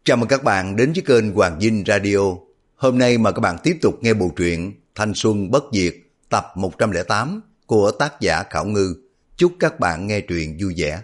Chào mừng các bạn đến với kênh Hoàng Dinh Radio. Hôm nay mời các bạn tiếp tục nghe bộ truyện Thanh Xuân Bất Diệt tập 108 của tác giả Khảo Ngư. Chúc các bạn nghe truyện vui vẻ.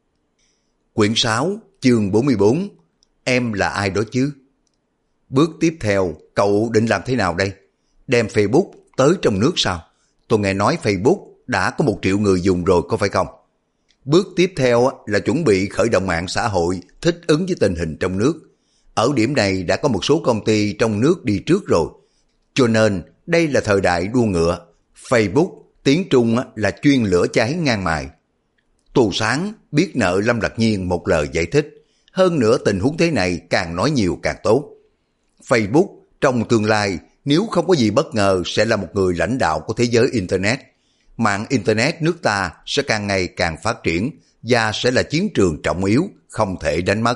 Quyển 6, chương 44. Em là ai đó chứ? Bước tiếp theo, cậu định làm thế nào đây? Đem Facebook tới trong nước sao? Tôi nghe nói Facebook đã có 1 triệu người dùng rồi có phải không? Bước tiếp theo là chuẩn bị khởi động mạng xã hội thích ứng với tình hình trong nước. Ở điểm này đã có một số công ty trong nước đi trước rồi. Cho nên đây là thời đại đua ngựa. Facebook, tiếng Trung là chuyên lửa cháy ngang mài. Tù Sáng biết nợ Lâm Lạc Nhiên một lời giải thích. Hơn nữa tình huống thế này càng nói nhiều càng tốt. Facebook trong tương lai nếu không có gì bất ngờ sẽ là một người lãnh đạo của thế giới Internet. Mạng Internet nước ta sẽ càng ngày càng phát triển và sẽ là chiến trường trọng yếu, không thể đánh mất.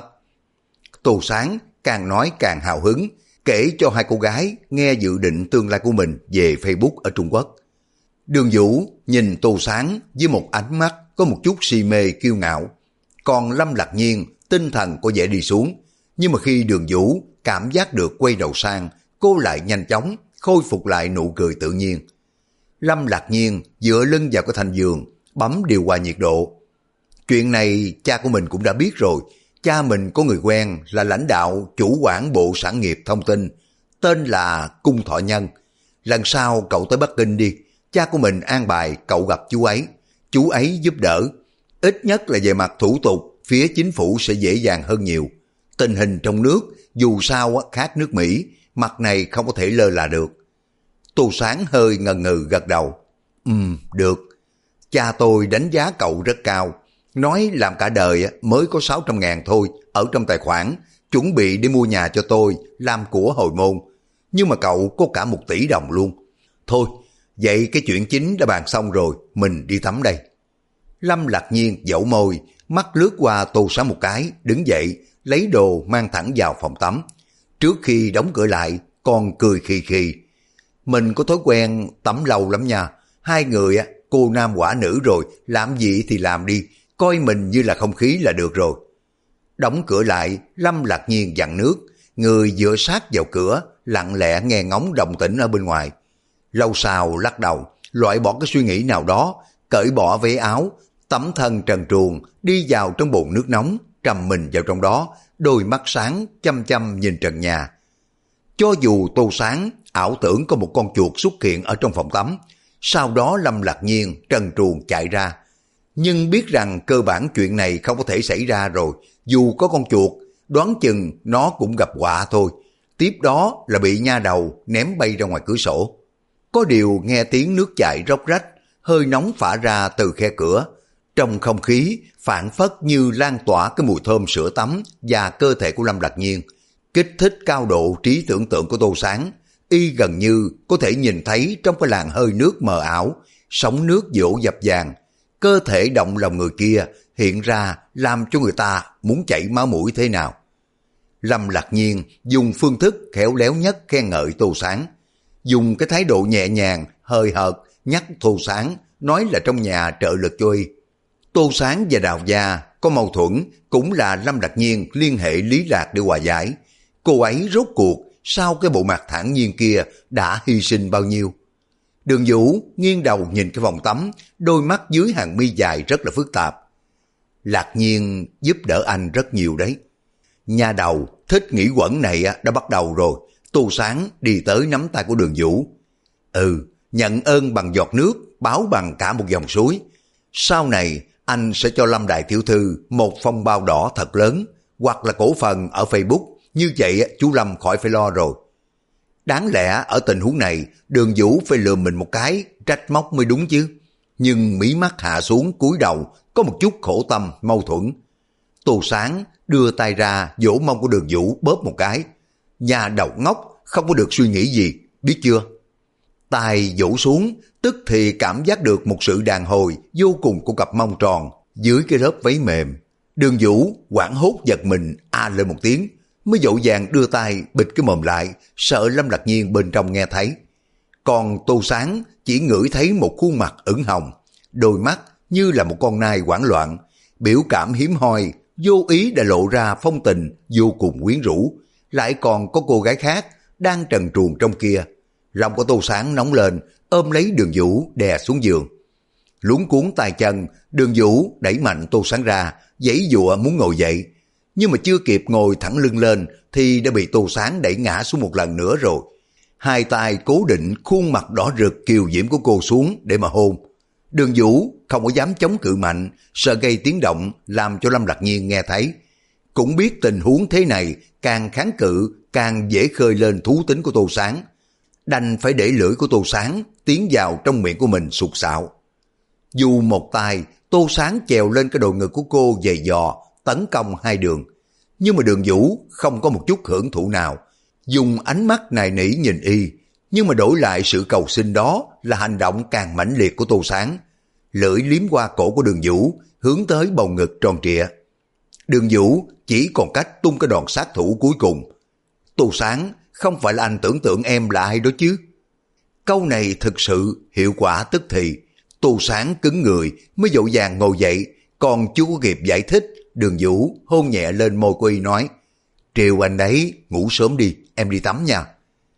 Tô Sáng càng nói càng hào hứng, kể cho hai cô gái nghe dự định tương lai của mình về Facebook ở Trung Quốc. Đường Vũ nhìn Tô Sáng với một ánh mắt có một chút si mê kiêu ngạo. Còn Lâm Lạc Nhiên tinh thần có vẻ đi xuống, nhưng mà khi Đường Vũ cảm giác được quay đầu sang, cô lại nhanh chóng khôi phục lại nụ cười tự nhiên. Lâm Lạc Nhiên dựa lưng vào cái thành giường, bấm điều hòa nhiệt độ. Chuyện này cha của mình cũng đã biết rồi. Cha mình có người quen là lãnh đạo chủ quản Bộ Sản nghiệp Thông tin, tên là Cung Thọ Nhân. Lần sau cậu tới Bắc Kinh đi, cha của mình an bài cậu gặp chú ấy giúp đỡ. Ít nhất là về mặt thủ tục, phía chính phủ sẽ dễ dàng hơn nhiều. Tình hình trong nước dù sao khác nước Mỹ, mặt này không có thể lơ là được. Tô Sáng hơi ngần ngừ gật đầu. Được. Cha tôi đánh giá cậu rất cao. Nói làm cả đời mới có 600.000 thôi ở trong tài khoản, chuẩn bị để mua nhà cho tôi, làm của hồi môn. Nhưng mà cậu có cả 1 tỷ đồng luôn. Thôi, vậy cái chuyện chính đã bàn xong rồi, mình đi tắm đây. Lâm Lạc Nhiên dẫu môi, mắt lướt qua Tô Sáng một cái, đứng dậy, lấy đồ mang thẳng vào phòng tắm. Trước khi đóng cửa lại, còn cười khì khì. Mình có thói quen tắm lâu lắm nha. Hai người cô nam quả nữ rồi, làm gì thì làm đi, coi mình như là không khí là được rồi. Đóng cửa lại, Lâm Lạc Nhiên dặn nước, người dựa sát vào cửa, lặng lẽ nghe ngóng động tĩnh ở bên ngoài. Lâu sau lắc đầu, loại bỏ cái suy nghĩ nào đó, cởi bỏ váy áo, tắm thân trần truồng, đi vào trong bồn nước nóng, trầm mình vào trong đó, đôi mắt sáng chăm chăm nhìn trần nhà. Cho dù Tô Sáng ảo tưởng có một con chuột xuất hiện ở trong phòng tắm, sau đó Lâm Lạc Nhiên trần truồng chạy ra. Nhưng biết rằng cơ bản chuyện này không có thể xảy ra rồi, dù có con chuột, đoán chừng nó cũng gặp họa thôi. Tiếp đó là bị nha đầu ném bay ra ngoài cửa sổ. Có điều nghe tiếng nước chảy róc rách, hơi nóng phả ra từ khe cửa. Trong không khí phảng phất như lan tỏa cái mùi thơm sữa tắm và cơ thể của Lâm Lạc Nhiên, kích thích cao độ trí tưởng tượng của Tô Sáng. Y gần như có thể nhìn thấy trong cái làn hơi nước mờ ảo, sóng nước dỗ dập dàng, cơ thể động lòng người kia hiện ra làm cho người ta muốn chảy máu mũi thế nào. Lâm Lạc Nhiên dùng phương thức khéo léo nhất khen ngợi Tô Sáng, dùng cái thái độ nhẹ nhàng, hơi hợt nhắc Tô Sáng nói là trong nhà trợ lực cho y. Tô Sáng và Đào Gia có mâu thuẫn cũng là Lâm Lạc Nhiên liên hệ Lý Lạc để hòa giải. Cô ấy rốt cuộc sau cái bộ mặt thản nhiên kia đã hy sinh bao nhiêu. Đường Vũ nghiêng đầu nhìn cái phòng tắm, đôi mắt dưới hàng mi dài rất là phức tạp. Lạc Nhiên giúp đỡ anh rất nhiều đấy. Nhà đầu thích nghĩ quẩn này đã bắt đầu rồi. Tô Sáng đi tới nắm tay của Đường Vũ. Nhận ơn bằng giọt nước, báo bằng cả một dòng suối. Sau này anh sẽ cho Lâm đại tiểu thư một phong bao đỏ thật lớn, hoặc là cổ phần ở Facebook. Như vậy chú Lâm khỏi phải lo rồi. Đáng lẽ ở tình huống này Đường Vũ phải lườm mình một cái, trách móc mới đúng chứ. Nhưng mí mắt hạ xuống cúi đầu, có một chút khổ tâm, mâu thuẫn. Tô Sáng đưa tay ra vỗ mông của Đường Vũ bóp một cái. Nhà đầu ngốc, không có được suy nghĩ gì, biết chưa? Tay vỗ xuống, tức thì cảm giác được một sự đàn hồi vô cùng của cặp mông tròn dưới cái lớp váy mềm. Đường Vũ hoảng hốt giật mình lên một tiếng, mới dội vàng đưa tay bịt cái mồm lại, sợ Lâm Lạc Nhiên bên trong nghe thấy. Còn Tô Sáng chỉ ngửi thấy một khuôn mặt ửng hồng, đôi mắt như là một con nai hoảng loạn, biểu cảm hiếm hoi, vô ý đã lộ ra phong tình vô cùng quyến rũ, lại còn có cô gái khác đang trần truồng trong kia. Lòng của Tô Sáng nóng lên, ôm lấy Đường Vũ đè xuống giường. Luống cuốn tay chân, Đường Vũ đẩy mạnh Tô Sáng ra, giãy giụa muốn ngồi dậy, nhưng mà chưa kịp ngồi thẳng lưng lên thì đã bị Tô Sáng đẩy ngã xuống một lần nữa rồi. Hai tay cố định khuôn mặt đỏ rực kiều diễm của cô xuống để mà hôn. Đường Vũ không có dám chống cự mạnh, sợ gây tiếng động làm cho Lâm Lạc Nhiên nghe thấy. Cũng biết tình huống thế này càng kháng cự càng dễ khơi lên thú tính của Tô Sáng, đành phải để lưỡi của Tô Sáng tiến vào trong miệng của mình sụt sạo. Dù một tay Tô Sáng chèo lên cái đồi ngực của cô dày dò tấn công hai đường, nhưng mà Đường Vũ không có một chút hưởng thụ nào, dùng ánh mắt nài nỉ nhìn y, nhưng mà đổi lại sự cầu xin đó là hành động càng mãnh liệt của Tô Sáng. Lưỡi liếm qua cổ của Đường Vũ hướng tới bầu ngực tròn trịa. Đường Vũ chỉ còn cách tung cái đòn sát thủ cuối cùng. Tô Sáng, không phải là anh tưởng tượng em là ai đó chứ? Câu này thực sự hiệu quả tức thì. Tô Sáng cứng người mới dội vàng ngồi dậy, còn chưa có kịp giải thích, Đường Vũ hôn nhẹ lên môi của y nói: "Triều anh đấy, ngủ sớm đi, em đi tắm nha."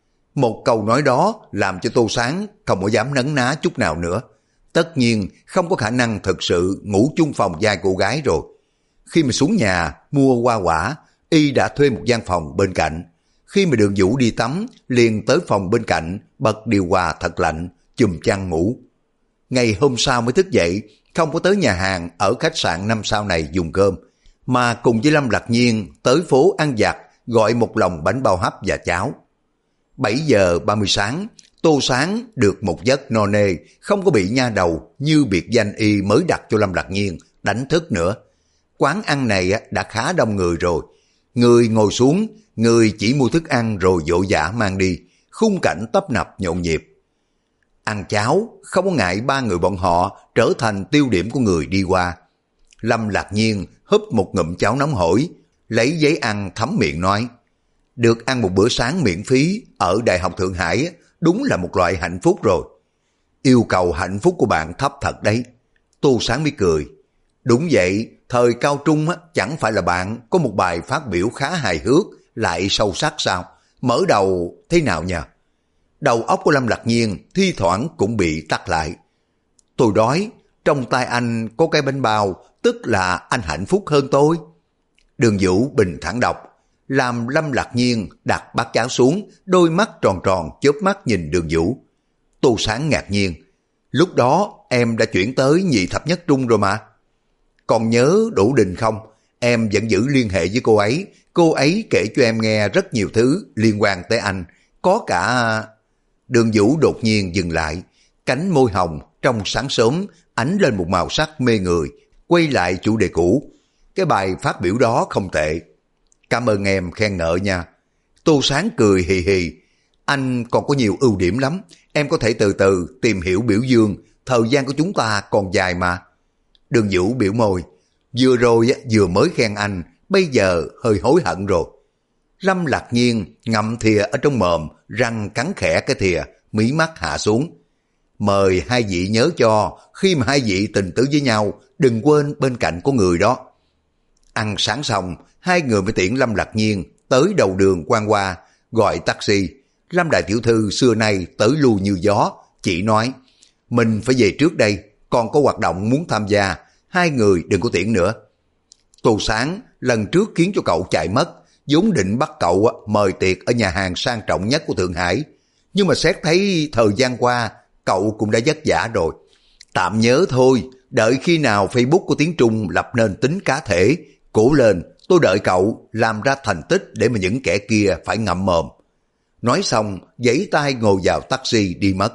Một câu nói đó làm cho Tô Sáng không có dám nấn ná chút nào nữa. Tất nhiên không có khả năng thực sự ngủ chung phòng vai cô gái rồi. Khi mà xuống nhà mua hoa quả, y đã thuê một gian phòng bên cạnh. Khi mà Đường Vũ đi tắm, liền tới phòng bên cạnh, bật điều hòa thật lạnh, chùm chăn ngủ. Ngày hôm sau mới thức dậy, không có tới nhà hàng ở khách sạn 5 sao này dùng cơm, mà cùng với Lâm Lạc Nhiên tới phố ăn vặt gọi một lồng bánh bao hấp và cháo. 7 giờ 30 sáng, Tô Sáng được một giấc no nê, không có bị nha đầu như biệt danh y mới đặt cho Lâm Lạc Nhiên đánh thức nữa. Quán ăn này đã khá đông người rồi. Người ngồi xuống, người chỉ mua thức ăn rồi vội vã mang đi, khung cảnh tấp nập nhộn nhịp. Ăn cháo, không có ngại ba người bọn họ trở thành tiêu điểm của người đi qua. Lâm Lạc Nhiên húp một ngụm cháo nóng hổi, lấy giấy ăn thấm miệng nói: "Được ăn một bữa sáng miễn phí ở Đại học Thượng Hải đúng là một loại hạnh phúc rồi." "Yêu cầu hạnh phúc của bạn thấp thật đấy." Tô Sáng mới cười: "Đúng vậy, thời cao trung chẳng phải là bạn có một bài phát biểu khá hài hước lại sâu sắc sao? Mở đầu thế nào nhỉ?" Đầu óc của Lâm Lạc Nhiên thi thoảng cũng bị tắc lại. "Tôi đói, trong tay anh có cái bánh bao, tức là anh hạnh phúc hơn tôi." Đường Vũ bình thản đọc, làm Lâm Lạc Nhiên đặt bát cháo xuống, đôi mắt tròn tròn chớp mắt nhìn Đường Vũ. Tô Sáng ngạc nhiên: "Lúc đó em đã chuyển tới nhị thập nhất trung rồi mà." "Còn nhớ Đỗ Đình không? Em vẫn giữ liên hệ với cô ấy kể cho em nghe rất nhiều thứ liên quan tới anh, có cả..." Đường Vũ đột nhiên dừng lại, cánh môi hồng trong sáng sớm ánh lên một màu sắc mê người, quay lại chủ đề cũ: "Cái bài phát biểu đó không tệ. Cảm ơn em khen ngợi nha." Tô Sáng cười hì hì: "Anh còn có nhiều ưu điểm lắm, em có thể từ từ tìm hiểu biểu dương, thời gian của chúng ta còn dài mà." Đường Vũ biểu môi: "Vừa rồi vừa mới khen anh, bây giờ hơi hối hận rồi." Lâm Lạc Nhiên ngậm thìa ở trong mồm, răng cắn khẽ cái thìa, mí mắt hạ xuống: "Mời hai vị nhớ cho, khi mà hai vị tình tứ với nhau, đừng quên bên cạnh có người đó." Ăn sáng xong, hai người mới tiễn Lâm Lạc Nhiên tới đầu đường Quan Hoa, gọi taxi. Lâm đại tiểu thư xưa nay tới lui như gió, chỉ nói: "Mình phải về trước đây, còn có hoạt động muốn tham gia, hai người đừng có tiễn nữa." Tô Sáng lần trước khiến cho cậu chạy mất, vốn định bắt cậu mời tiệc ở nhà hàng sang trọng nhất của Thượng Hải, nhưng mà xét thấy thời gian qua cậu cũng đã vất vả rồi, tạm nhớ thôi, đợi khi nào Facebook của Tiếng Trung lập nên tính cá thể, cố lên, tôi đợi cậu làm ra thành tích để mà những kẻ kia phải ngậm mồm. Nói xong, giãy tay ngồi vào taxi đi mất.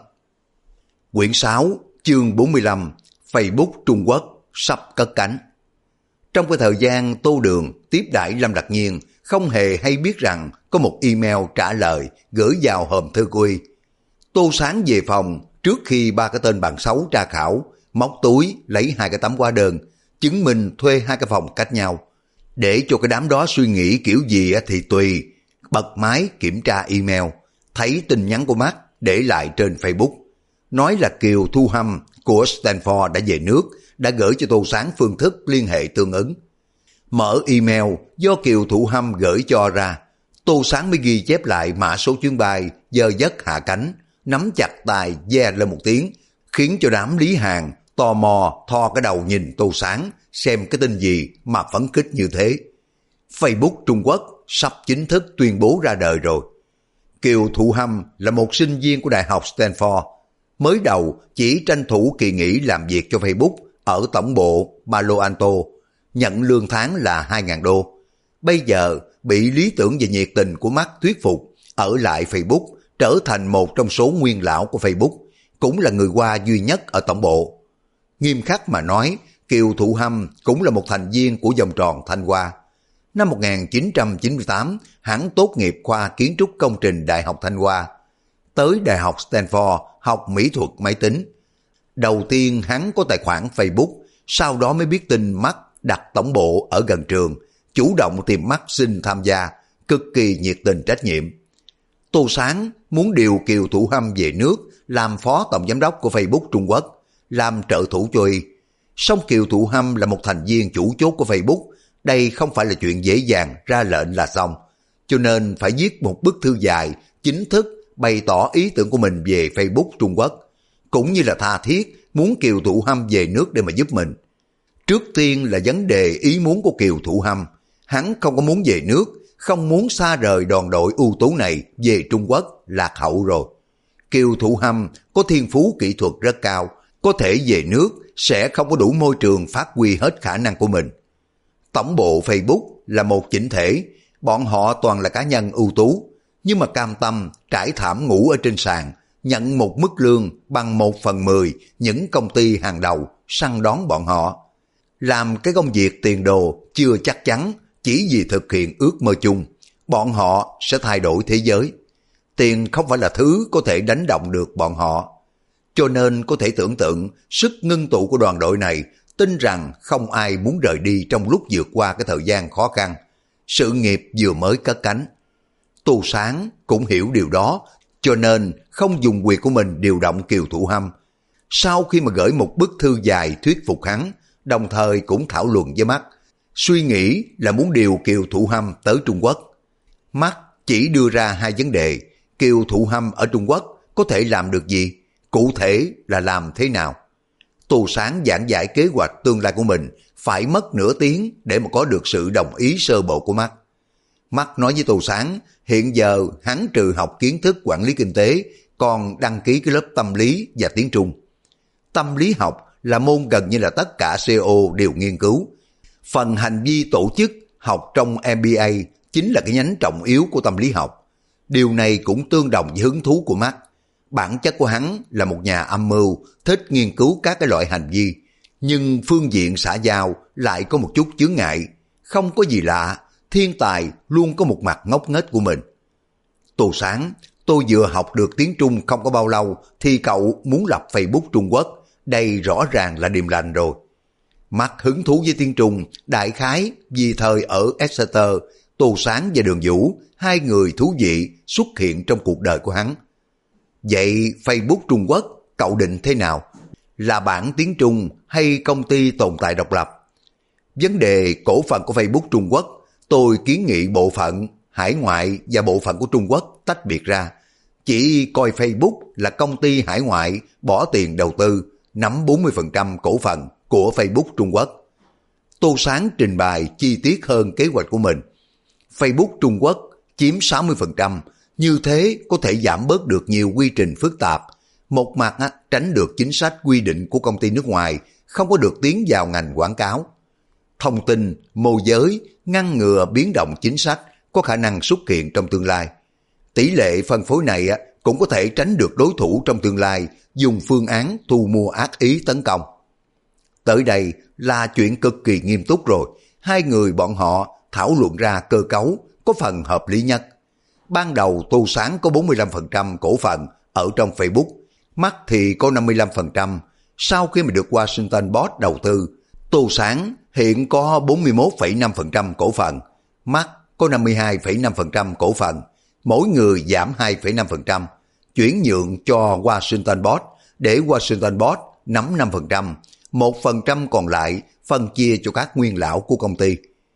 Quyển 6, chương 45, Facebook Trung Quốc sắp cất cánh. Trong cái thời gian Tô Đường tiếp đãi Lâm Lạc Nhiên, không hề hay biết rằng có một email trả lời gửi vào hòm thư của y. Tô Sáng về phòng trước khi ba cái tên bạn xấu tra khảo, móc túi lấy 2 cái tấm hóa đơn, chứng minh thuê 2 cái phòng cách nhau. Để cho cái đám đó suy nghĩ kiểu gì thì tùy, bật máy kiểm tra email, thấy tin nhắn của Mark để lại trên Facebook. Nói là Kiều Thu Hâm của Stanford đã về nước, đã gửi cho Tô Sáng phương thức liên hệ tương ứng. Mở email do Kiều Thụ Hâm gửi cho ra, Tô Sáng mới ghi chép lại mã số chuyến bay, giờ giấc hạ cánh, nắm chặt tay ve lên một tiếng, khiến cho đám Lý Hàn tò mò thò cái đầu nhìn Tô Sáng xem cái tin gì mà phấn khích như thế. Facebook Trung Quốc sắp chính thức tuyên bố ra đời rồi. Kiều Thụ Hâm là một sinh viên của Đại học Stanford. Mới đầu chỉ tranh thủ kỳ nghỉ làm việc cho Facebook ở tổng bộ Palo Alto, nhận lương tháng là 2.000 đô. Bây giờ bị lý tưởng và nhiệt tình của Mark thuyết phục, ở lại Facebook, trở thành một trong số nguyên lão của Facebook, cũng là người Hoa duy nhất ở tổng bộ. Nghiêm khắc mà nói, Kiều Thụ Hâm cũng là một thành viên của vòng tròn Thanh Hoa. Năm 1998, hắn tốt nghiệp khoa kiến trúc công trình Đại học Thanh Hoa. Tới Đại học Stanford học mỹ thuật máy tính. Đầu tiên hắn có tài khoản Facebook, sau đó mới biết tin Mark đặt tổng bộ ở gần trường, chủ động tìm Mark xin tham gia, cực kỳ nhiệt tình trách nhiệm. Tô Sáng muốn điều Kiều Thụ Hâm về nước làm phó tổng giám đốc của Facebook Trung Quốc, làm trợ thủ cho y. Song Kiều Thụ Hâm là một thành viên chủ chốt của Facebook, đây không phải là chuyện dễ dàng ra lệnh là xong, cho nên phải viết một bức thư dài, chính thức bày tỏ ý tưởng của mình về Facebook Trung Quốc, cũng như là tha thiết muốn Kiều Thụ Hâm về nước để mà giúp mình. Trước tiên là vấn đề ý muốn của Kiều Thụ Hâm, hắn không có muốn về nước, không muốn xa rời đoàn đội ưu tú này về Trung Quốc lạc hậu rồi. Kiều Thụ Hâm có thiên phú kỹ thuật rất cao, có thể về nước sẽ không có đủ môi trường phát huy hết khả năng của mình. Tổng bộ Facebook là một chỉnh thể, bọn họ toàn là cá nhân ưu tú, nhưng mà cam tâm trải thảm ngủ ở trên sàn, nhận một mức lương bằng 1/10 những công ty hàng đầu săn đón bọn họ. Làm cái công việc tiền đồ chưa chắc chắn, chỉ vì thực hiện ước mơ chung, bọn họ sẽ thay đổi thế giới. Tiền không phải là thứ có thể đánh động được bọn họ. Cho nên có thể tưởng tượng sức ngưng tụ của đoàn đội này, tin rằng không ai muốn rời đi trong lúc vượt qua cái thời gian khó khăn. Sự nghiệp vừa mới cất cánh. Tô Sáng cũng hiểu điều đó, cho nên không dùng quyền của mình điều động Kiều Thụ Hâm. Sau khi mà gửi một bức thư dài thuyết phục hắn, đồng thời cũng thảo luận với Mark, suy nghĩ là muốn điều Kiều Thụ Hâm tới Trung Quốc. Mark chỉ đưa ra hai vấn đề, Kiều Thụ Hâm ở Trung Quốc có thể làm được gì, cụ thể là làm thế nào. Tô Sáng giảng giải kế hoạch tương lai của mình phải mất nửa tiếng để mà có được sự đồng ý sơ bộ của Mark. Mark nói với Tô Sáng, hiện giờ hắn trừ học kiến thức quản lý kinh tế, còn đăng ký cái lớp tâm lý và tiếng Trung. Tâm lý học là môn gần như là tất cả CEO đều nghiên cứu. Phần hành vi tổ chức học trong MBA chính là cái nhánh trọng yếu của tâm lý học. Điều này cũng tương đồng với hứng thú của Mark. Bản chất của hắn là một nhà âm mưu, thích nghiên cứu các cái loại hành vi, nhưng phương diện xã giao lại có một chút chướng ngại. Không có gì lạ, thiên tài luôn có một mặt ngốc nghếch của mình. Tô Sáng, tôi vừa học được tiếng Trung không có bao lâu thì cậu muốn lập Facebook Trung Quốc, đây rõ ràng là điềm lành rồi. Mark hứng thú với tiếng Trung, đại khái vì thời ở Exeter, Tô Sáng và Đường Vũ, hai người thú vị xuất hiện trong cuộc đời của hắn. Vậy Facebook Trung Quốc cậu định thế nào? Là bản tiếng Trung hay công ty tồn tại độc lập? Vấn đề cổ phần của Facebook Trung Quốc, tôi kiến nghị bộ phận hải ngoại và bộ phận của Trung Quốc tách biệt ra. Chỉ coi Facebook là công ty hải ngoại bỏ tiền đầu tư, nắm 40% cổ phần của Facebook Trung Quốc. Tô Sáng trình bày chi tiết hơn kế hoạch của mình. Facebook Trung Quốc chiếm 60%, như thế có thể giảm bớt được nhiều quy trình phức tạp. Một mặt tránh được chính sách quy định của công ty nước ngoài, không có được tiến vào ngành quảng cáo. Thông tin, môi giới, ngăn ngừa biến động chính sách có khả năng xuất hiện trong tương lai. Tỷ lệ phân phối này cũng có thể tránh được đối thủ trong tương lai dùng phương án thu mua ác ý tấn công. Tới đây là chuyện cực kỳ nghiêm túc rồi. Hai người bọn họ thảo luận ra cơ cấu có phần hợp lý nhất. Ban đầu Tô Sáng có 45% cổ phần ở trong Facebook, Mark thì có 55%. Sau khi mà được Washington Post đầu tư, Tô Sáng hiện có 41,5% cổ phần, Mark có 52,5% cổ phần, mỗi người giảm 2,5%, chuyển nhượng cho Washington Post để Washington Post nắm 5%, 1% còn lại phân chia cho các nguyên lão của công ty.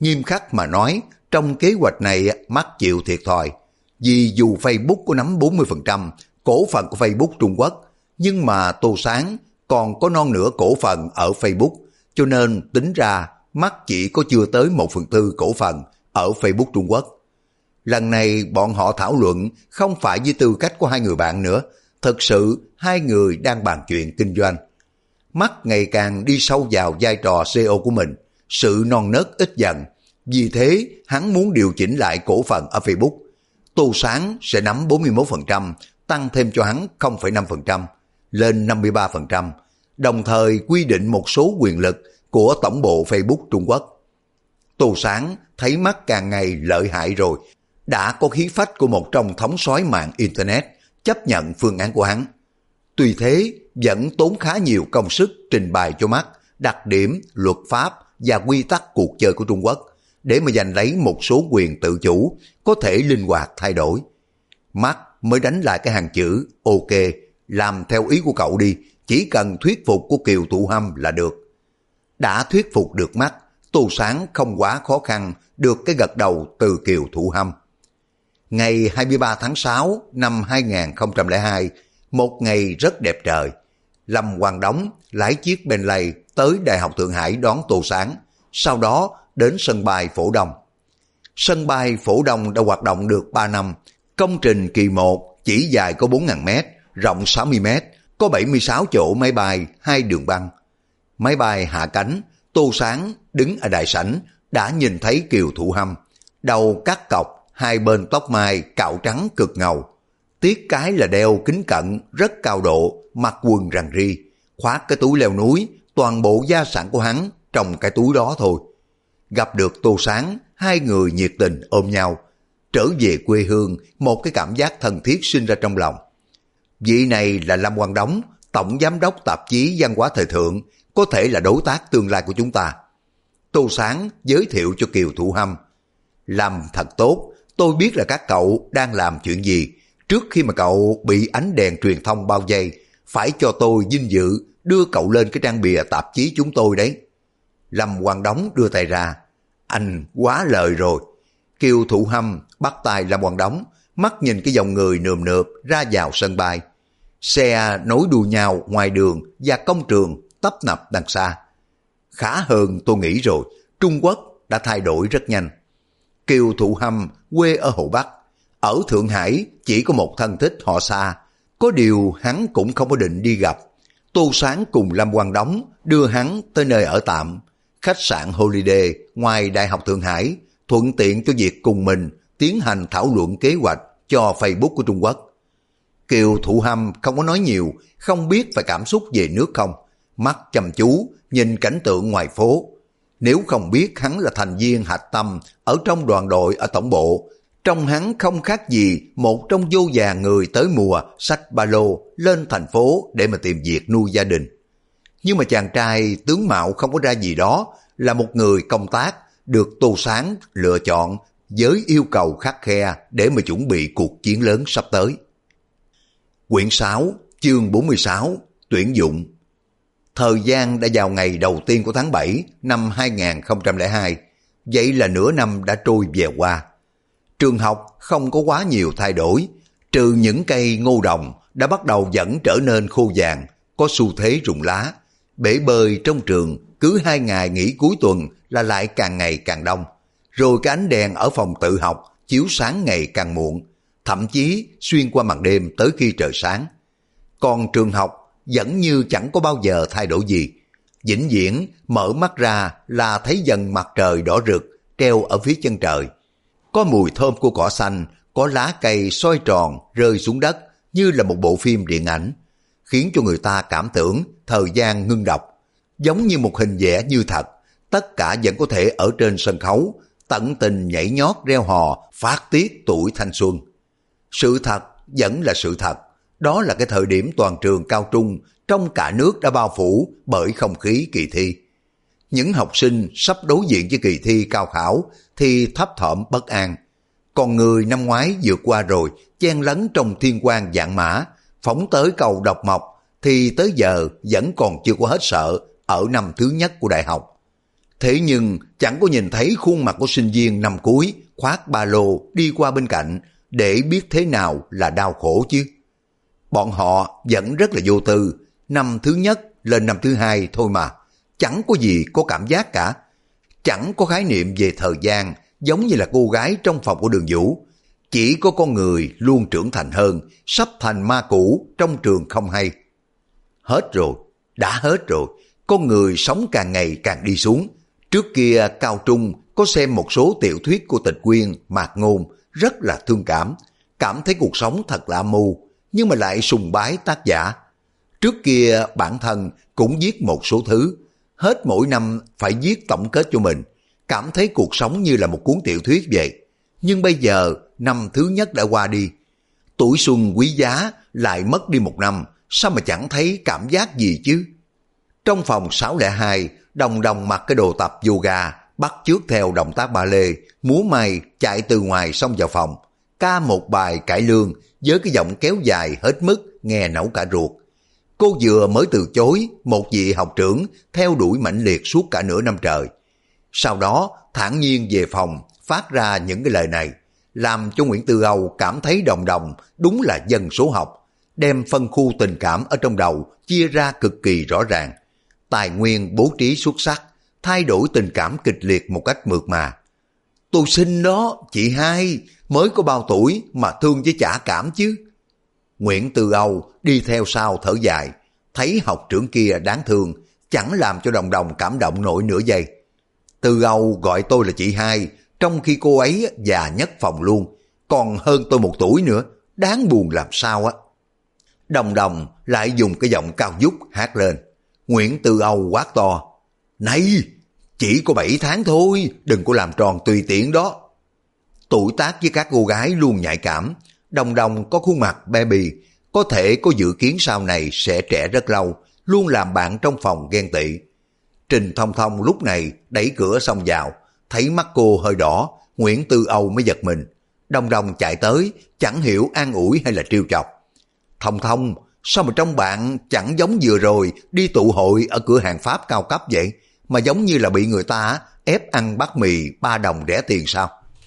Nghiêm khắc mà nói, trong kế hoạch này Mark chịu thiệt thòi. Vì dù Facebook có nắm 40% cổ phần của Facebook Trung Quốc, nhưng mà Tô Sáng còn có non nửa cổ phần ở Facebook, cho nên tính ra Mark chỉ có chưa tới 1/4 cổ phần ở Facebook Trung Quốc. Lần này bọn họ thảo luận không phải với tư cách của hai người bạn nữa, thực sự hai người đang bàn chuyện kinh doanh. Mark ngày càng đi sâu vào vai trò CEO của mình, sự non nớt ít dần, vì thế hắn muốn điều chỉnh lại cổ phần ở Facebook. Tô Sáng sẽ nắm 41%, tăng thêm cho hắn 0,5%, lên 53%, đồng thời quy định một số quyền lực của tổng bộ Facebook Trung Quốc. Tô Sáng thấy Mark càng ngày lợi hại rồi, đã có khí phách của một trong thống soái mạng Internet, chấp nhận phương án của hắn. Tuy thế, vẫn tốn khá nhiều công sức trình bày cho Mark đặc điểm, luật pháp và quy tắc cuộc chơi của Trung Quốc, để mà giành lấy một số quyền tự chủ, có thể linh hoạt thay đổi. Mark mới đánh lại cái hàng chữ OK, làm theo ý của cậu đi, chỉ cần thuyết phục của Kiều Thụ Hâm là được. Đã thuyết phục được Mark, Tô Sáng không quá khó khăn được cái gật đầu từ Kiều Thụ Hâm. Ngày 23 tháng 6 năm 2002, một ngày rất đẹp trời, Lâm Quang Đống lái chiếc Bentley tới Đại học Thượng Hải đón Tô Sáng, sau đó đến sân bay Phổ Đông. Sân bay Phổ Đông đã hoạt động được 3 năm, công trình kỳ 1 chỉ dài có 4.000 mét, rộng 60 mét, có 76 chỗ máy bay, 2 đường băng. Máy bay hạ cánh, Tô Sáng đứng ở đại sảnh đã nhìn thấy Kiều Thụ Hâm, đầu cắt cọc, hai bên tóc mai cạo trắng cực ngầu. Tiếc cái là đeo kính cận rất cao độ, mặc quần rằn ri, khoác cái túi leo núi, toàn bộ gia sản của hắn trong cái túi đó thôi. Gặp được Tô Sáng, hai người nhiệt tình ôm nhau. Trở về quê hương, một cái cảm giác thân thiết sinh ra trong lòng. Vị này là Lâm Quang Đống, tổng giám đốc tạp chí Văn hóa Thời Thượng, có thể là đối tác tương lai của chúng ta. Tô Sáng giới thiệu cho Kiều Thụ Hâm. Làm thật tốt, tôi biết là các cậu đang làm chuyện gì. Trước khi mà cậu bị ánh đèn truyền thông bao vây, phải cho tôi vinh dự đưa cậu lên cái trang bìa tạp chí chúng tôi đấy. Lâm Quang Đống đưa tay ra. Anh quá lời rồi. Kiều Thụ Hâm bắt tay Lâm Quang Đống, mắt nhìn cái dòng người nườm nượp ra vào sân bay. Xe nối đuôi nhau ngoài đường và công trường tấp nập đằng xa. Khá hơn tôi nghĩ rồi, Trung Quốc đã thay đổi rất nhanh. Kiều Thụ Hâm quê ở Hồ Bắc, ở Thượng Hải chỉ có một thân thích họ xa, có điều hắn cũng không có định đi gặp. Tô Sáng cùng Lâm Quang Đống đưa hắn tới nơi ở tạm, khách sạn Holiday ngoài Đại học Thượng Hải, thuận tiện cho việc cùng mình tiến hành thảo luận kế hoạch cho Facebook của Trung Quốc. Kiều Thụ Hâm không có nói nhiều, không biết phải cảm xúc về nước không, mắt chăm chú nhìn cảnh tượng ngoài phố. Nếu không biết hắn là thành viên hạch tâm ở trong đoàn đội ở tổng bộ, trong hắn không khác gì một trong vô vàn người tới mùa xách ba lô lên thành phố để mà tìm việc nuôi gia đình. Nhưng mà chàng trai tướng mạo không có ra gì đó, là một người công tác được Tô Sáng lựa chọn với yêu cầu khắt khe để mà chuẩn bị cuộc chiến lớn sắp tới. Quyển 6, chương 46, tuyển dụng. Thời gian đã vào ngày đầu tiên của tháng 7 năm 2002, vậy là nửa năm đã trôi về qua. Trường học không có quá nhiều thay đổi, trừ những cây ngô đồng đã bắt đầu dần trở nên khô vàng, có xu thế rụng lá. Bể bơi trong trường cứ 2 ngày nghỉ cuối tuần là lại càng ngày càng đông, rồi cái ánh đèn ở phòng tự học chiếu sáng ngày càng muộn, thậm chí xuyên qua màn đêm tới khi trời sáng. Còn trường học vẫn như chẳng có bao giờ thay đổi gì. Vĩnh viễn mở mắt ra là thấy dần mặt trời đỏ rực treo ở phía chân trời. Có mùi thơm của cỏ xanh, có lá cây xoay tròn rơi xuống đất như là một bộ phim điện ảnh, khiến cho người ta cảm tưởng thời gian ngưng đọng, giống như một hình vẽ như thật. Tất cả vẫn có thể ở trên sân khấu tận tình nhảy nhót reo hò, phát tiết tuổi thanh xuân. Sự thật vẫn là sự thật, đó là cái thời điểm toàn trường cao trung trong cả nước đã bao phủ bởi không khí kỳ thi. Những học sinh sắp đối diện với kỳ thi cao khảo thì thấp thỏm bất an. Còn người năm ngoái vượt qua rồi, chen lấn trong thiên quang vạn mã, phóng tới cầu độc mộc, thì tới giờ vẫn còn chưa có hết sợ ở năm thứ nhất của đại học. Thế nhưng chẳng có nhìn thấy khuôn mặt của sinh viên năm cuối khoác ba lô đi qua bên cạnh để biết thế nào là đau khổ chứ. Bọn họ vẫn rất là vô tư, năm thứ nhất lên năm thứ hai thôi mà, chẳng có gì có cảm giác cả. Chẳng có khái niệm về thời gian giống như là cô gái trong phòng của Đường Vũ. Chỉ có con người luôn trưởng thành hơn, sắp thành ma cũ trong trường không hay. Hết rồi, đã hết rồi, con người sống càng ngày càng đi xuống. Trước kia cao trung có xem một số tiểu thuyết của Tịch Quyên, Mạc Ngôn, rất là thương cảm thấy cuộc sống thật là âm mưu, nhưng mà lại sùng bái tác giả. Trước kia bản thân cũng viết một số thứ, hết mỗi năm phải viết tổng kết cho mình, cảm thấy cuộc sống như là một cuốn tiểu thuyết vậy. Nhưng bây giờ năm thứ nhất đã qua đi, tuổi xuân quý giá lại mất đi một năm, sao mà chẳng thấy cảm giác gì chứ. Trong phòng 602, Đồng Đồng mặc cái đồ tập yoga, bắt chước theo động tác ba lê, múa may chạy từ ngoài xông vào phòng, ca một bài cải lương với cái giọng kéo dài hết mức nghe nổi cả ruột. Cô vừa mới từ chối một vị học trưởng theo đuổi mãnh liệt suốt cả nửa năm trời. Sau đó thản nhiên về phòng phát ra những cái lời này, làm cho Nguyễn Tư Âu cảm thấy Đồng Đồng đúng là dân số học, đem phân khu tình cảm ở trong đầu chia ra cực kỳ rõ ràng. Tài nguyên bố trí xuất sắc, thay đổi tình cảm kịch liệt một cách mượt mà. Tôi xin đó, chị hai, mới có bao tuổi mà thương với chả cảm chứ. Nguyễn Tư Âu đi theo sau thở dài, thấy học trưởng kia đáng thương, chẳng làm cho Đồng Đồng cảm động nổi nửa giây. Tư Âu gọi tôi là chị hai, trong khi cô ấy già nhất phòng luôn, còn hơn tôi một tuổi nữa, đáng buồn làm sao á. Đồng Đồng lại dùng cái giọng cao vút hát lên. Nguyễn Tư Âu quát to, này, chỉ có 7 tháng thôi, đừng có làm tròn tùy tiện đó. Tuổi tác với các cô gái luôn nhạy cảm, Đồng Đồng có khuôn mặt baby, có thể có dự kiến sau này sẽ trẻ rất lâu, luôn làm bạn trong phòng ghen tị. Trình Thông Thông lúc này đẩy cửa xông vào, thấy mắt cô hơi đỏ, Nguyễn Tư Âu mới giật mình. Đồng Đồng chạy tới, chẳng hiểu an ủi hay là trêu chọc. Thông Thông, sao mà trong bạn chẳng giống vừa rồi đi tụ hội ở cửa hàng Pháp cao cấp vậy, mà giống như là bị người ta ép ăn bát mì 3 đồng rẻ tiền sao?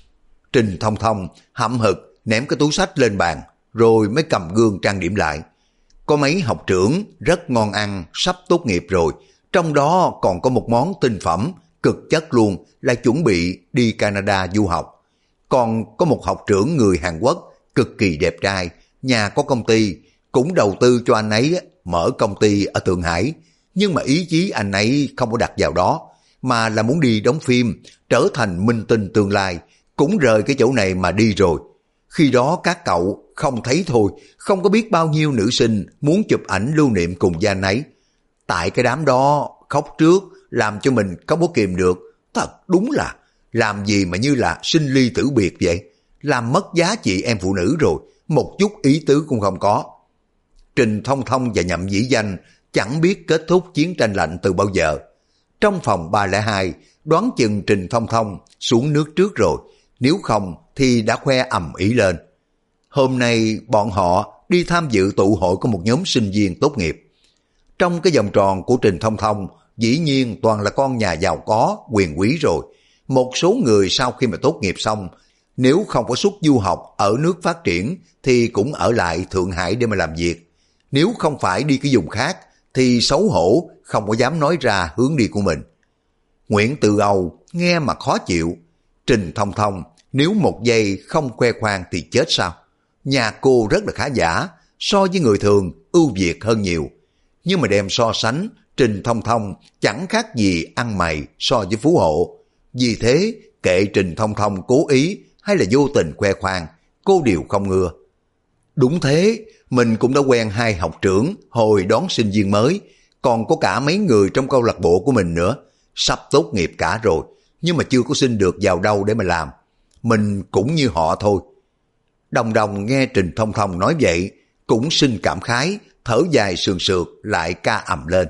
Trình Thông Thông hậm hực ném cái túi xách lên bàn, rồi mới cầm gương trang điểm lại. Có mấy học trưởng rất ngon ăn, sắp tốt nghiệp rồi, trong đó còn có một món tinh phẩm, cực chất luôn, là chuẩn bị đi Canada du học. Còn có một học trưởng người Hàn Quốc, cực kỳ đẹp trai, nhà có công ty, cũng đầu tư cho anh ấy mở công ty ở Thượng Hải, nhưng mà ý chí anh ấy không có đặt vào đó, mà là muốn đi đóng phim, trở thành minh tinh tương lai, cũng rời cái chỗ này mà đi rồi. Khi đó các cậu không thấy thôi, không có biết bao nhiêu nữ sinh muốn chụp ảnh lưu niệm cùng với anh ấy. Tại cái đám đó khóc trước, làm cho mình không có kìm được, thật đúng là làm gì mà như là sinh ly tử biệt vậy, làm mất giá trị em phụ nữ rồi, một chút ý tứ cũng không có. Trình Thông Thông và Nhậm Dĩ Danh chẳng biết kết thúc chiến tranh lạnh từ bao giờ. Trong phòng 302, đoán chừng Trình Thông Thông xuống nước trước rồi, nếu không thì đã khoe ầm ĩ lên. Hôm nay bọn họ đi tham dự tụ hội của một nhóm sinh viên tốt nghiệp. Trong cái vòng tròn của Trình Thông Thông, dĩ nhiên toàn là con nhà giàu có, quyền quý rồi. Một số người sau khi mà tốt nghiệp xong, nếu không có xuất du học ở nước phát triển thì cũng ở lại Thượng Hải để mà làm việc. Nếu không phải đi cái vùng khác thì xấu hổ không có dám nói ra hướng đi của mình. Nguyễn Tư Âu nghe mà khó chịu. Trình Thông Thông nếu một giây không khoe khoang thì chết sao? Nhà cô rất là khá giả, so với người thường ưu việt hơn nhiều. Nhưng mà đem so sánh, Trình Thông Thông chẳng khác gì ăn mày so với Phú Hộ. Vì thế, kệ Trình Thông Thông cố ý hay là vô tình khoe khoang, cô đều không ngừa. Đúng thế, mình cũng đã quen hai học trưởng hồi đón sinh viên mới, còn có cả mấy người trong câu lạc bộ của mình nữa, sắp tốt nghiệp cả rồi, nhưng mà chưa có xin được vào đâu để mà làm. Mình cũng như họ thôi. Đồng Đồng nghe Trình Thông Thông nói vậy, cũng xin cảm khái, thở dài sườn sượt lại ca ầm lên.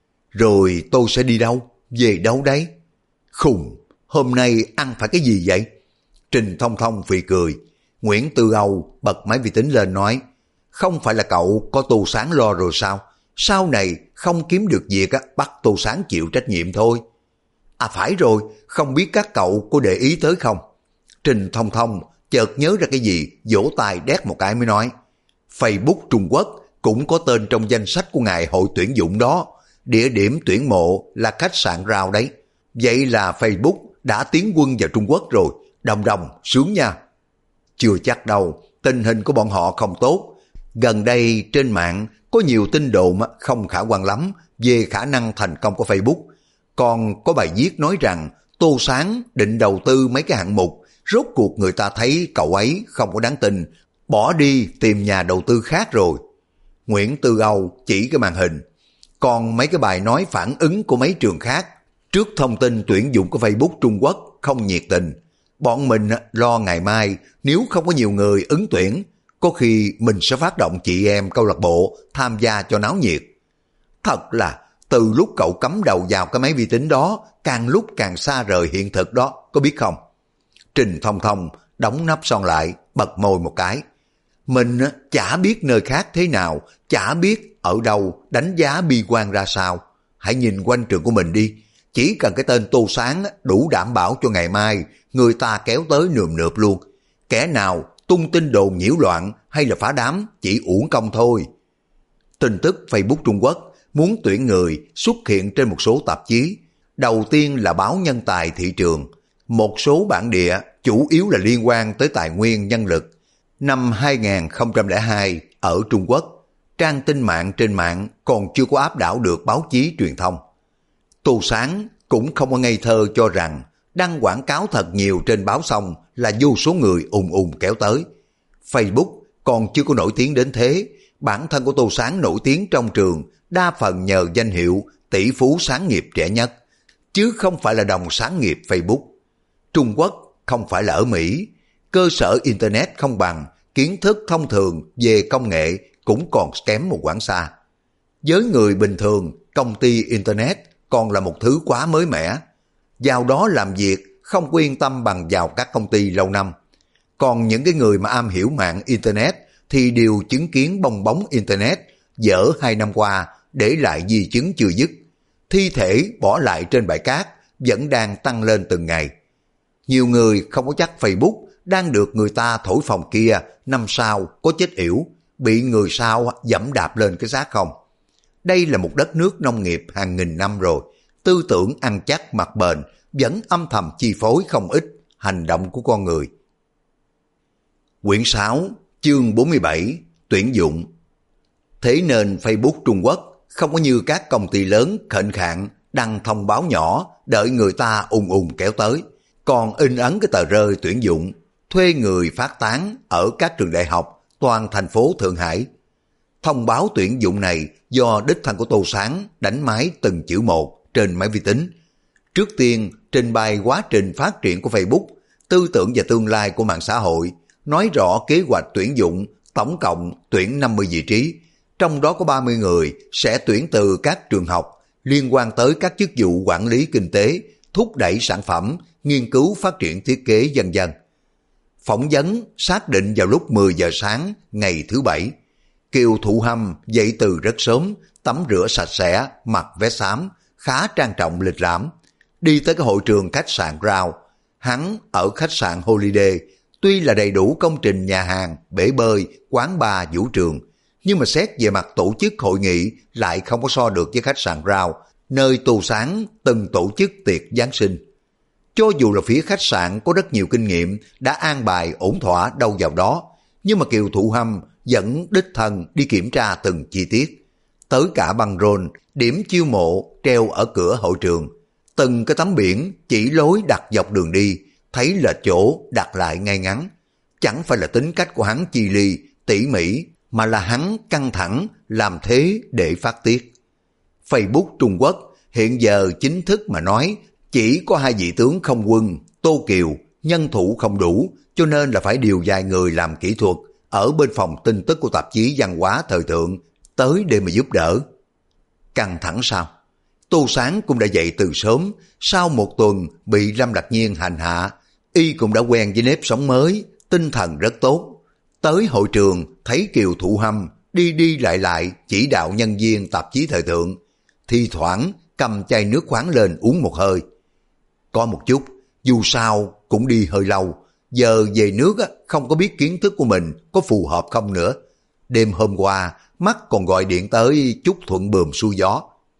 Rồi tôi sẽ đi đâu? Về đâu đấy? Khùng, hôm nay ăn phải cái gì vậy? Trình Thông Thông phì cười. Nguyễn Tư Âu bật máy vi tính lên nói, không phải là cậu có Tô Sáng lo rồi sao? Sau này không kiếm được việc bắt Tô Sáng chịu trách nhiệm thôi. À phải rồi, không biết các cậu có để ý tới không? Trình Thông Thông chợt nhớ ra cái gì, vỗ tay đét một cái mới nói. Facebook Trung Quốc cũng có tên trong danh sách của ngài hội tuyển dụng đó. Địa điểm tuyển mộ là khách sạn Rao đấy. Vậy là Facebook đã tiến quân vào Trung Quốc rồi. Đồng đồng, sướng nha. Chưa chắc đâu, tình hình của bọn họ không tốt. Gần đây trên mạng có nhiều tin đồn không khả quan lắm về khả năng thành công của Facebook. Còn có bài viết nói rằng Tô Sáng định đầu tư mấy cái hạng mục, rốt cuộc người ta thấy cậu ấy không có đáng tin, bỏ đi tìm nhà đầu tư khác rồi. Nguyễn Tư Âu chỉ cái màn hình. Còn mấy cái bài nói phản ứng của mấy trường khác trước thông tin tuyển dụng của Facebook Trung Quốc không nhiệt tình. Bọn mình lo ngày mai nếu không có nhiều người ứng tuyển, có khi mình sẽ phát động chị em câu lạc bộ tham gia cho náo nhiệt. Thật là từ lúc cậu cắm đầu vào cái máy vi tính đó, càng lúc càng xa rời hiện thực đó, có biết không? Trình Thông Thông đóng nắp son lại, bật môi một cái. Mình chả biết nơi khác thế nào, chả biết ở đâu đánh giá bi quan ra sao. Hãy nhìn quanh trường của mình đi, chỉ cần cái tên Tô Sáng đủ đảm bảo cho ngày mai người ta kéo tới nườm nượp luôn. Kẻ nào tung tin đồn nhiễu loạn hay là phá đám chỉ uổng công thôi. Tin tức Facebook Trung Quốc muốn tuyển người xuất hiện trên một số tạp chí. Đầu tiên là báo Nhân tài thị trường, một số bản địa chủ yếu là liên quan tới tài nguyên nhân lực. Năm 2002 ở Trung Quốc, trang tin mạng trên mạng còn chưa có áp đảo được báo chí truyền thông. Tô Sáng cũng không có ngây thơ cho rằng đăng quảng cáo thật nhiều trên báo xong là vô số người ùn kéo tới. Facebook còn chưa có nổi tiếng đến thế, bản thân của Tô Sáng nổi tiếng trong trường đa phần nhờ danh hiệu tỷ phú sáng nghiệp trẻ nhất, chứ không phải là đồng sáng nghiệp Facebook. Trung Quốc không phải là ở Mỹ, cơ sở Internet không bằng, kiến thức thông thường về công nghệ cũng còn kém một quãng xa. Với người bình thường, công ty Internet còn là một thứ quá mới mẻ. Vào đó làm việc không có yên tâm bằng vào các công ty lâu năm. Còn những cái người mà am hiểu mạng Internet thì đều chứng kiến bong bóng Internet dở 2 năm qua để lại di chứng chưa dứt. Thi thể bỏ lại trên bãi cát vẫn đang tăng lên từng ngày. Nhiều người không có chắc Facebook đang được người ta thổi phồng kia năm sau có chết yểu, bị người sau dẫm đạp lên cái xác không. Đây là một đất nước nông nghiệp hàng nghìn năm rồi, tư tưởng ăn chắc mặc bền vẫn âm thầm chi phối không ít hành động của con người. Quyển 6, chương 47, tuyển dụng. Thế nên Facebook Trung Quốc không có như các công ty lớn khệnh khạng đăng thông báo nhỏ đợi người ta ùn kéo tới, còn in ấn cái tờ rơi tuyển dụng, thuê người phát tán ở các trường đại học toàn thành phố Thượng Hải. Thông báo tuyển dụng này do đích thân của Tô Sáng đánh máy từng chữ một trên máy vi tính. Trước tiên trình bày quá trình phát triển của Facebook, tư tưởng và tương lai của mạng xã hội, nói rõ kế hoạch tuyển dụng, tổng cộng tuyển 50 vị trí, trong đó có 30 người sẽ tuyển từ các trường học liên quan tới các chức vụ quản lý kinh tế, thúc đẩy sản phẩm, nghiên cứu phát triển thiết kế vân vân. Phỏng vấn xác định vào lúc 10 giờ sáng ngày thứ Bảy. Kiều Thụ Hâm dậy từ rất sớm, tắm rửa sạch sẽ, mặc vest xám, khá trang trọng lịch lãm, đi tới cái hội trường khách sạn Rao. Hắn ở khách sạn Holiday, tuy là đầy đủ công trình nhà hàng, bể bơi, quán bar, vũ trường, nhưng mà xét về mặt tổ chức hội nghị lại không có so được với khách sạn Rao, nơi Tô Sáng từng tổ chức tiệc Giáng sinh. Cho dù là phía khách sạn có rất nhiều kinh nghiệm, đã an bài ổn thỏa đâu vào đó, nhưng mà Kiều Thụ Hâm vẫn đích thân đi kiểm tra từng chi tiết. Tới cả băng rôn, điểm chiêu mộ treo ở cửa hội trường. Từng cái tấm biển chỉ lối đặt dọc đường đi, thấy là chỗ đặt lại ngay ngắn. Chẳng phải là tính cách của hắn chi ly, tỉ mỉ, mà là hắn căng thẳng, làm thế để phát tiết. Facebook Trung Quốc hiện giờ chính thức mà nói, chỉ có 2 vị tướng không quân, Tô Kiều, nhân thủ không đủ, cho nên là phải điều vài người làm kỹ thuật ở bên phòng tin tức của tạp chí Văn hóa Thời Thượng tới để mà giúp đỡ. Căng thẳng sao? Tô Sáng cũng đã dậy từ sớm, sau một tuần bị Lâm Lạc Nhiên hành hạ, y cũng đã quen với nếp sống mới, tinh thần rất tốt. Tới hội trường thấy Kiều Thụ Hâm đi đi lại chỉ đạo nhân viên tạp chí Thời Thượng, thi thoảng cầm chai nước khoáng lên uống một hơi. Có một chút, dù sao cũng đi hơi lâu, giờ về nước không có biết kiến thức của mình có phù hợp không nữa. Đêm hôm qua, mắt còn gọi điện tới chút thuận buồm xuôi gió.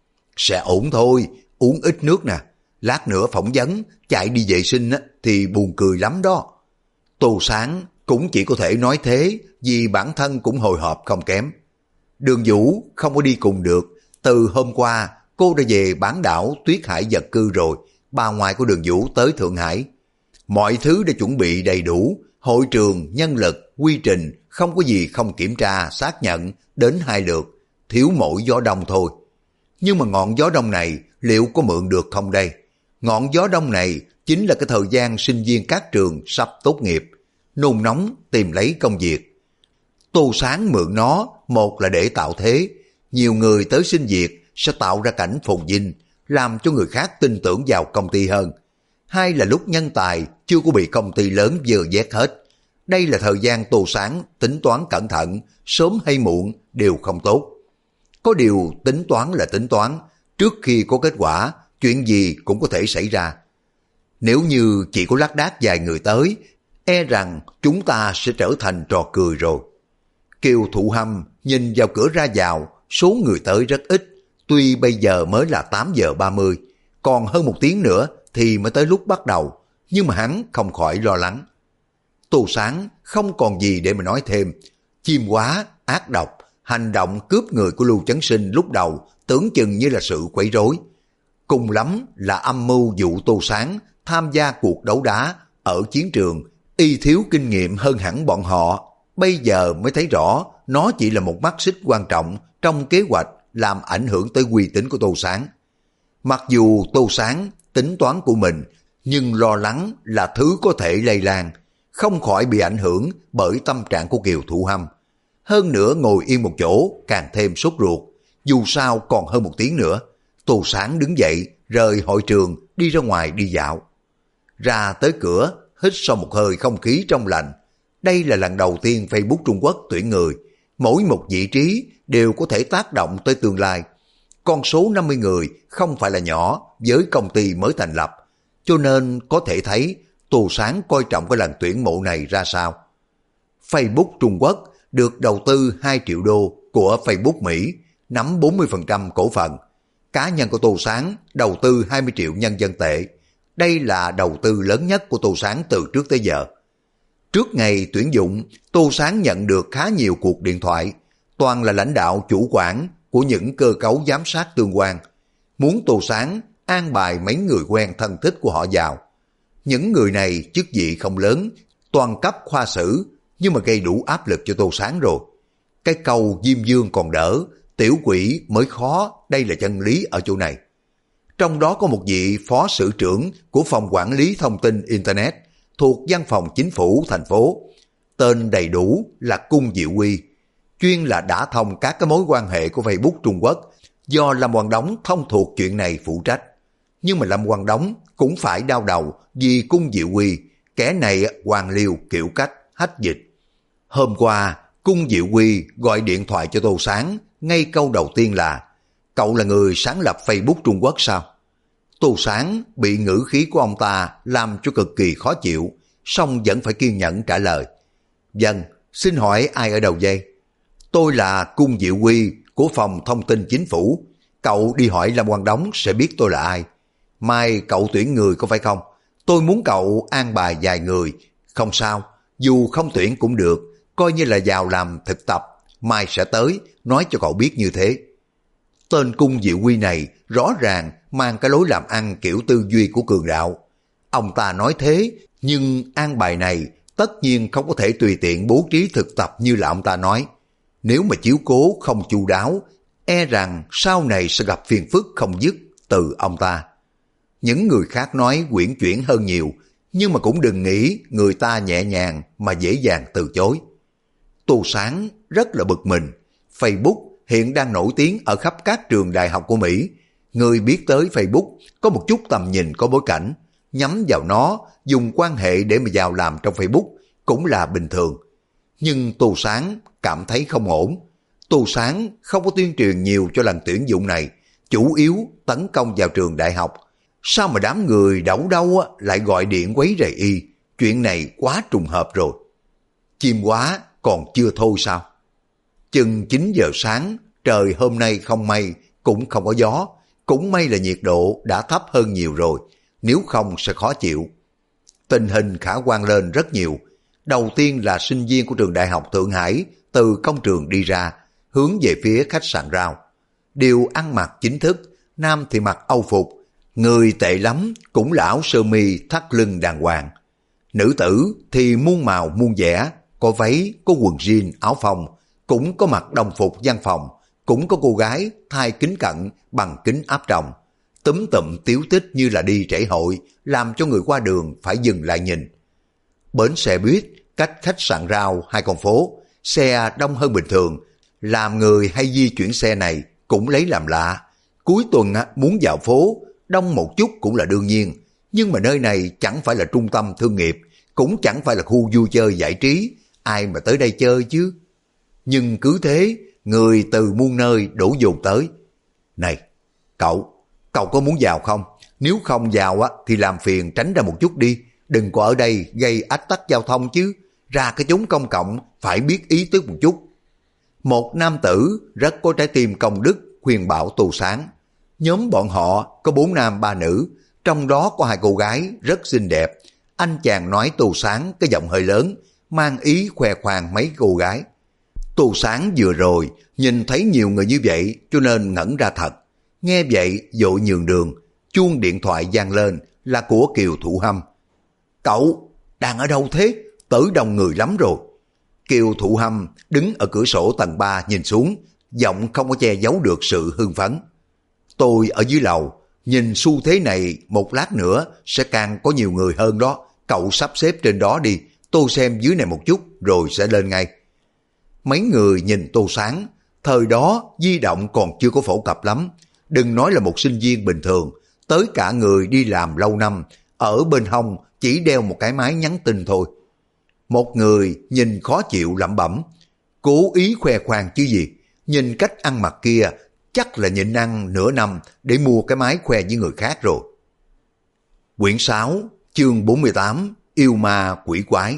Sẽ ổn thôi, uống ít nước nè, lát nữa phỏng vấn, chạy đi vệ sinh thì buồn cười lắm đó. Tô Sáng cũng chỉ có thể nói thế vì bản thân cũng hồi hộp không kém. Đường Vũ không có đi cùng được, từ hôm qua cô đã về bán đảo Tuyết Hải vật cư rồi, bà ngoại của Đường Vũ tới Thượng Hải. Mọi thứ đã chuẩn bị đầy đủ, hội trường, nhân lực, quy trình, không có gì không kiểm tra, xác nhận, đến 2 lượt, thiếu mỗi gió đông thôi. Nhưng mà ngọn gió đông này liệu có mượn được không đây? Ngọn gió đông này chính là cái thời gian sinh viên các trường sắp tốt nghiệp, nôn nóng tìm lấy công việc. Tô Sáng mượn nó, một là để tạo thế, nhiều người tới xin việc sẽ tạo ra cảnh phồn vinh, làm cho người khác tin tưởng vào công ty hơn. Hai là lúc nhân tài chưa có bị công ty lớn dơ vét hết. Đây là thời gian Tô Sáng tính toán cẩn thận, sớm hay muộn đều không tốt. Có điều tính toán là tính toán, trước khi có kết quả, chuyện gì cũng có thể xảy ra. Nếu như chỉ có lác đác vài người tới, e rằng chúng ta sẽ trở thành trò cười rồi. Kiều Thụ Hâm nhìn vào cửa ra vào, số người tới rất ít, tuy bây giờ mới là 8 giờ 30, còn hơn 1 tiếng nữa thì mới tới lúc bắt đầu, nhưng mà hắn không khỏi lo lắng. Tô Sáng không còn gì để mà nói thêm, chiêm quá, ác độc, hành động cướp người của Lưu Chấn Sinh lúc đầu tưởng chừng như là sự quấy rối. Cùng lắm là âm mưu dụ Tô Sáng tham gia cuộc đấu đá ở chiến trường, y thiếu kinh nghiệm hơn hẳn bọn họ. Bây giờ mới thấy rõ nó chỉ là một mắt xích quan trọng trong kế hoạch làm ảnh hưởng tới uy tín của Tô Sáng. Mặc dù Tô Sáng tính toán của mình, nhưng lo lắng là thứ có thể lây lan, không khỏi bị ảnh hưởng bởi tâm trạng của Kiều Thụ Hâm. Hơn nữa ngồi yên một chỗ càng thêm sốt ruột, dù sao còn hơn 1 tiếng nữa. Tô Sáng đứng dậy, rời hội trường, đi ra ngoài đi dạo. Ra tới cửa, hít sâu một hơi không khí trong lành. Đây là lần đầu tiên Facebook Trung Quốc tuyển người, mỗi một vị trí đều có thể tác động tới tương lai. Con số 50 người không phải là nhỏ với công ty mới thành lập, cho nên có thể thấy Tô Sáng coi trọng cái lần tuyển mộ này ra sao. Facebook Trung Quốc được đầu tư 2 triệu đô của Facebook Mỹ, nắm 40% cổ phần. Cá nhân của Tô Sáng đầu tư 20 triệu nhân dân tệ. Đây là đầu tư lớn nhất của Tô Sáng từ trước tới giờ. Trước ngày tuyển dụng, Tô Sáng nhận được khá nhiều cuộc điện thoại, toàn là lãnh đạo chủ quản của những cơ cấu giám sát tương quan. Muốn Tô Sáng an bài mấy người quen thân thích của họ vào. Những người này chức vị không lớn, toàn cấp khoa sử, nhưng mà gây đủ áp lực cho Tô Sáng rồi. Cái câu Diêm Dương còn đỡ, tiểu quỷ mới khó, đây là chân lý ở chỗ này. Trong đó có một vị phó sử trưởng của phòng quản lý thông tin Internet thuộc văn phòng chính phủ thành phố. Tên đầy đủ là Cung Diệu Huy, chuyên là đã thông các cái mối quan hệ của Facebook Trung Quốc, do Lâm Quang Đống thông thuộc chuyện này phụ trách. Nhưng mà Lâm Quang Đống cũng phải đau đầu vì Cung Diệu Huy, kẻ này hoàng liều kiểu cách, hách dịch. Hôm qua, Cung Diệu Huy gọi điện thoại cho Tô Sáng, ngay câu đầu tiên là: cậu là người sáng lập Facebook Trung Quốc sao? Tô Sáng bị ngữ khí của ông ta làm cho cực kỳ khó chịu, song vẫn phải kiên nhẫn trả lời: vâng, xin hỏi ai ở đầu dây? Tôi là Cung Diệu Huy của phòng thông tin chính phủ. Cậu đi hỏi Lâm Quang Đống sẽ biết tôi là ai. Mai cậu tuyển người có phải không? Tôi muốn cậu an bài vài người. Không sao, dù không tuyển cũng được, coi như là vào làm thực tập. Mai sẽ tới, nói cho cậu biết như thế. Tên Cung Diệu Huy này rõ ràng mang cái lối làm ăn kiểu tư duy của cường đạo. Ông ta nói thế, nhưng an bài này tất nhiên không có thể tùy tiện bố trí thực tập như là ông ta nói. Nếu mà chiếu cố không chu đáo, e rằng sau này sẽ gặp phiền phức không dứt từ ông ta. Những người khác nói uyển chuyển hơn nhiều, nhưng mà cũng đừng nghĩ người ta nhẹ nhàng mà dễ dàng từ chối. Tô Sáng rất là bực mình. Facebook hiện đang nổi tiếng ở khắp các trường đại học của Mỹ. Người biết tới Facebook có một chút tầm nhìn có bối cảnh, nhắm vào nó, dùng quan hệ để mà vào làm trong Facebook cũng là bình thường. Nhưng Tô Sáng cảm thấy không ổn. Tô Sáng không có tuyên truyền nhiều cho lần tuyển dụng này, chủ yếu tấn công vào trường đại học. Sao mà đám người đẩu đâu lại gọi điện quấy rầy y? Chuyện này quá trùng hợp rồi. Chim quá còn chưa thôi sao? Chừng 9 giờ sáng, trời hôm nay không mây, cũng không có gió. Cũng may là nhiệt độ đã thấp hơn nhiều rồi, nếu không sẽ khó chịu. Tình hình khả quan lên rất nhiều. Đầu tiên là sinh viên của trường Đại học Thượng Hải từ công trường đi ra, hướng về phía khách sạn Rao. Đều ăn mặc chính thức, nam thì mặc âu phục, người tệ lắm cũng là áo sơ mi thắt lưng đàng hoàng. Nữ tử thì muôn màu muôn vẻ, có váy, có quần jean, áo phông, cũng có mặc đồng phục văn phòng, cũng có cô gái thay kính cận bằng kính áp tròng, túm tụm tiếu tích như là đi trễ hội, làm cho người qua đường phải dừng lại nhìn. Bến xe buýt cách khách sạn Rao 2 con phố, xe đông hơn bình thường, làm người hay di chuyển xe này cũng lấy làm lạ. Cuối tuần muốn vào phố, đông một chút cũng là đương nhiên, nhưng mà nơi này chẳng phải là trung tâm thương nghiệp, cũng chẳng phải là khu vui chơi giải trí, ai mà tới đây chơi chứ. Nhưng cứ thế, người từ muôn nơi đổ dồn tới. Này, cậu có muốn vào không? Nếu không vào thì làm phiền tránh ra một chút đi, đừng có ở đây gây ách tắc giao thông chứ, ra cái chốn công cộng phải biết ý tứ một chút. Một nam tử rất có trái tim công đức khuyên bảo Tô Sáng. Nhóm bọn họ có 4 nam 3 nữ, trong đó có 2 cô gái rất xinh đẹp. Anh chàng nói Tô Sáng cái giọng hơi lớn, mang ý khoe khoang mấy cô gái. Tô Sáng vừa rồi nhìn thấy nhiều người như vậy cho nên ngẩn ra thật. Nghe vậy vội nhường đường, chuông điện thoại vang lên là của Kiều Thụ Hâm. Cậu đang ở đâu thế? Tới đông người lắm rồi. Kiều Thụ Hâm đứng ở cửa sổ tầng 3 nhìn xuống, giọng không có che giấu được sự hưng phấn. Tôi ở dưới lầu, nhìn xu thế này một lát nữa sẽ càng có nhiều người hơn đó. Cậu sắp xếp trên đó đi, tôi xem dưới này một chút rồi sẽ lên ngay. Mấy người nhìn Tô Sáng, thời đó di động còn chưa có phổ cập lắm. Đừng nói là một sinh viên bình thường, tới cả người đi làm lâu năm, ở bên hông chỉ đeo một cái máy nhắn tin thôi. Một người nhìn khó chịu lẩm bẩm, cố ý khoe khoang chứ gì, nhìn cách ăn mặc kia, chắc là nhịn ăn nửa năm để mua cái máy khoe với người khác rồi. Quyển 6, chương 48, yêu ma quỷ quái.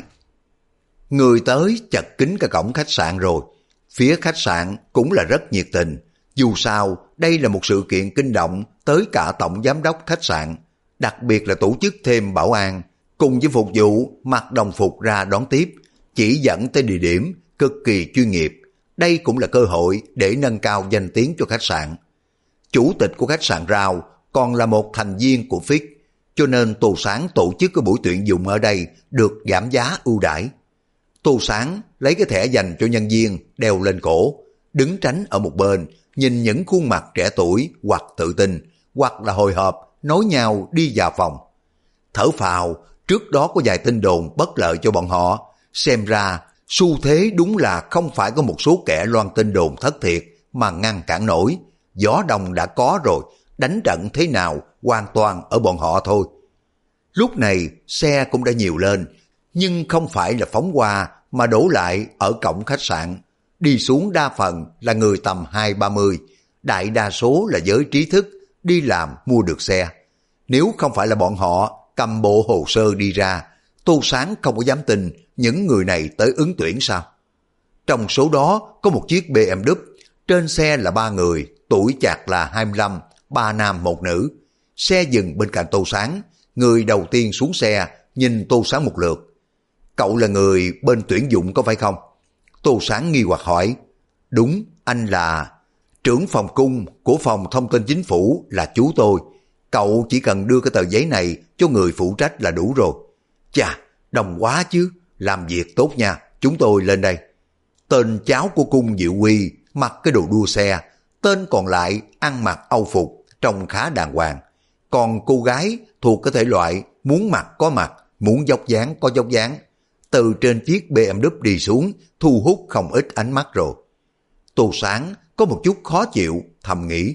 Người tới chật kín cả cổng khách sạn rồi. Phía khách sạn cũng là rất nhiệt tình. Dù sao, đây là một sự kiện kinh động tới cả tổng giám đốc khách sạn. Đặc biệt là tổ chức thêm bảo an, cùng với phục vụ mặc đồng phục ra đón tiếp, chỉ dẫn tới địa điểm cực kỳ chuyên nghiệp. Đây cũng là cơ hội để nâng cao danh tiếng cho khách sạn. Chủ tịch của khách sạn Rao còn là một thành viên của FIX, cho nên Tô Sáng tổ chức cái buổi tuyển dụng ở đây được giảm giá ưu đãi. Tô Sáng lấy cái thẻ dành cho nhân viên đeo lên cổ, đứng tránh ở một bên, nhìn những khuôn mặt trẻ tuổi hoặc tự tin, hoặc là hồi hộp, nối nhau đi vào phòng. Thở phào, trước đó có vài tin đồn bất lợi cho bọn họ, xem ra xu thế đúng là không phải có một số kẻ loan tin đồn thất thiệt mà ngăn cản nổi. Gió đông đã có rồi, đánh trận thế nào hoàn toàn ở bọn họ thôi. Lúc này xe cũng đã nhiều lên, nhưng không phải là phóng qua mà đổ lại ở cổng khách sạn. Đi xuống đa phần là người tầm 20-30, đại đa số là giới trí thức, đi làm mua được xe. Nếu không phải là bọn họ cầm bộ hồ sơ đi ra, Tô Sáng không có dám tin những người này tới ứng tuyển sao. Trong số đó có một chiếc BMW, trên xe là 3 người, tuổi chạc là 25, 3 nam 1 nữ. Xe dừng bên cạnh Tô Sáng, người đầu tiên xuống xe nhìn Tô Sáng một lượt. Cậu là người bên tuyển dụng có phải không? Tô Sáng nghi hoặc hỏi. Đúng, anh là trưởng phòng cung của phòng thông tin chính phủ là chú tôi. Cậu chỉ cần đưa cái tờ giấy này cho người phụ trách là đủ rồi. Chà, đồng quá chứ, làm việc tốt nha, chúng tôi lên đây. Tên cháu của cung Diệu Huy mặc cái đồ đua xe, tên còn lại ăn mặc âu phục, trông khá đàng hoàng. Còn cô gái thuộc cái thể loại muốn mặc có mặc, muốn dốc dáng có dốc dáng. Từ trên chiếc BMW đi xuống, thu hút không ít ánh mắt rồi. Tô Sáng có một chút khó chịu, thầm nghĩ.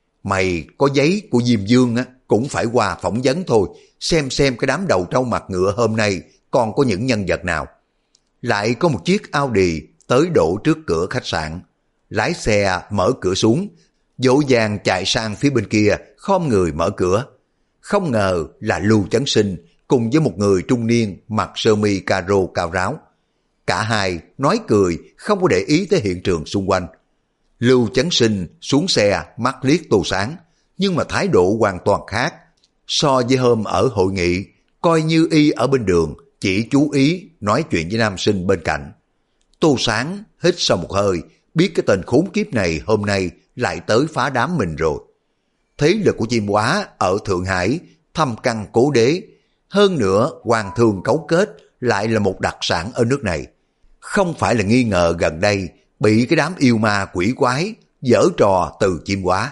Mày có giấy của Diêm Dương cũng phải qua phỏng vấn thôi, xem cái đám đầu trâu mặt ngựa hôm nay còn có những nhân vật nào. Lại có một chiếc Audi tới đổ trước cửa khách sạn. Lái xe mở cửa xuống, dỗ dàng chạy sang phía bên kia, khom người mở cửa. không ngờ là Lưu Chấn Sinh cùng với một người trung niên mặc sơ mi caro cao ráo. Cả hai nói cười, không có để ý tới hiện trường xung quanh. Lưu Chấn Sinh xuống xe mắt liếc Tô Sáng, nhưng mà thái độ hoàn toàn khác. So với hôm ở hội nghị, coi như y ở bên đường, chỉ chú ý nói chuyện với nam sinh bên cạnh. Tô Sáng hít sâu một hơi, biết cái tên khốn kiếp này hôm nay lại tới phá đám mình rồi. Thế lực của Chim Hóa ở Thượng Hải thâm căn cố đế, hơn nữa hoàng thương cấu kết lại là một đặc sản ở nước này. Không phải là nghi ngờ gần đây bị cái đám yêu ma quỷ quái giở trò từ Chim Hóa.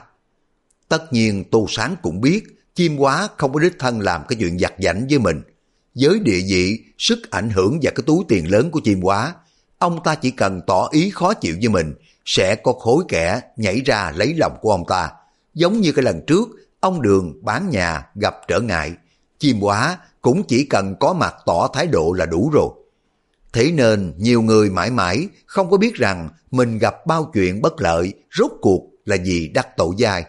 Tất nhiên Tô Sáng cũng biết Chim Hóa không có đích thân làm cái chuyện giặt giảnh với mình. Với địa vị, sức ảnh hưởng và cái túi tiền lớn của Chim Hóa, ông ta chỉ cần tỏ ý khó chịu với mình, sẽ có khối kẻ nhảy ra lấy lòng của ông ta. Giống như cái lần trước, ông Đường bán nhà gặp trở ngại, Chim Hóa cũng chỉ cần có mặt tỏ thái độ là đủ rồi. Thế nên nhiều người mãi mãi không có biết rằng mình gặp bao chuyện bất lợi, rốt cuộc là gì đắc tội giai.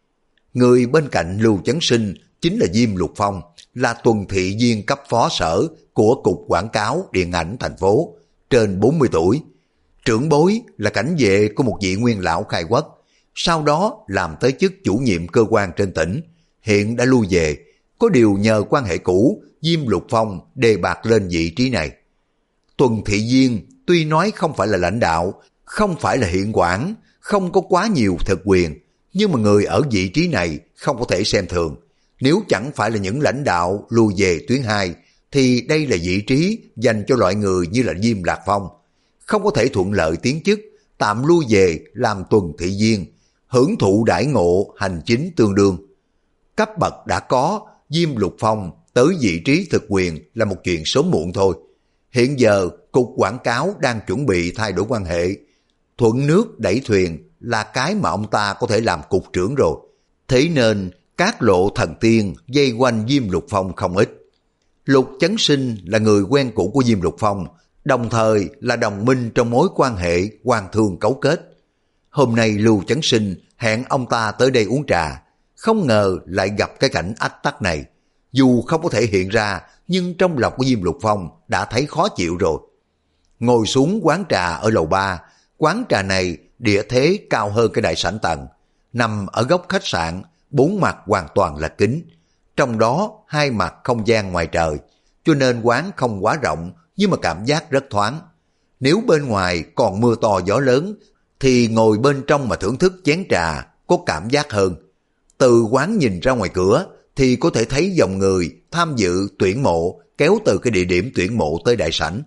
Người bên cạnh Lưu Chấn Sinh chính là Diêm Lục Phong, là tuần thị viên cấp phó sở của Cục Quảng cáo Điện ảnh thành phố, trên 40 tuổi. Trưởng bối là cảnh vệ của một vị nguyên lão khai quốc, sau đó làm tới chức chủ nhiệm cơ quan trên tỉnh, hiện đã lui về. Có điều nhờ quan hệ cũ, Diêm Lục Phong đề bạt lên vị trí này. Tuần thị viên tuy nói không phải là lãnh đạo, không phải là hiện quản, không có quá nhiều thực quyền, nhưng mà người ở vị trí này không có thể xem thường. Nếu chẳng phải là những lãnh đạo lui về tuyến 2, thì đây là vị trí dành cho loại người như là Diêm Lạc Phong. Không có thể thuận lợi tiến chức, tạm lui về làm tuần thị viên, hưởng thụ đãi ngộ hành chính tương đương. Cấp bậc đã có, Diêm Lục Phong tới vị trí thực quyền là một chuyện sớm muộn thôi. Hiện giờ Cục Quảng cáo đang chuẩn bị thay đổi quan hệ. Thuận nước đẩy thuyền là cái mà ông ta có thể làm cục trưởng rồi. Thế nên các lộ thần tiên dây quanh Diêm Lục Phong không ít. Lục Chấn Sinh là người quen cũ của Diêm Lục Phong, đồng thời là đồng minh trong mối quan hệ hoàng thương cấu kết. Hôm nay Lưu Chấn Sinh hẹn ông ta tới đây uống trà, không ngờ lại gặp cái cảnh ách tắc này. Dù không có thể hiện ra, nhưng trong lòng của Diêm Lục Phong đã thấy khó chịu rồi. Ngồi xuống quán trà ở lầu 3, quán trà này địa thế cao hơn cái đại sảnh tầng, nằm ở góc khách sạn, 4 mặt hoàn toàn là kính, trong đó 2 mặt không gian ngoài trời, cho nên quán không quá rộng nhưng mà cảm giác rất thoáng. Nếu bên ngoài còn mưa to gió lớn thì ngồi bên trong mà thưởng thức chén trà có cảm giác hơn. Từ quán nhìn ra ngoài cửa thì có thể thấy dòng người tham dự tuyển mộ kéo từ cái địa điểm tuyển mộ tới đại sảnh.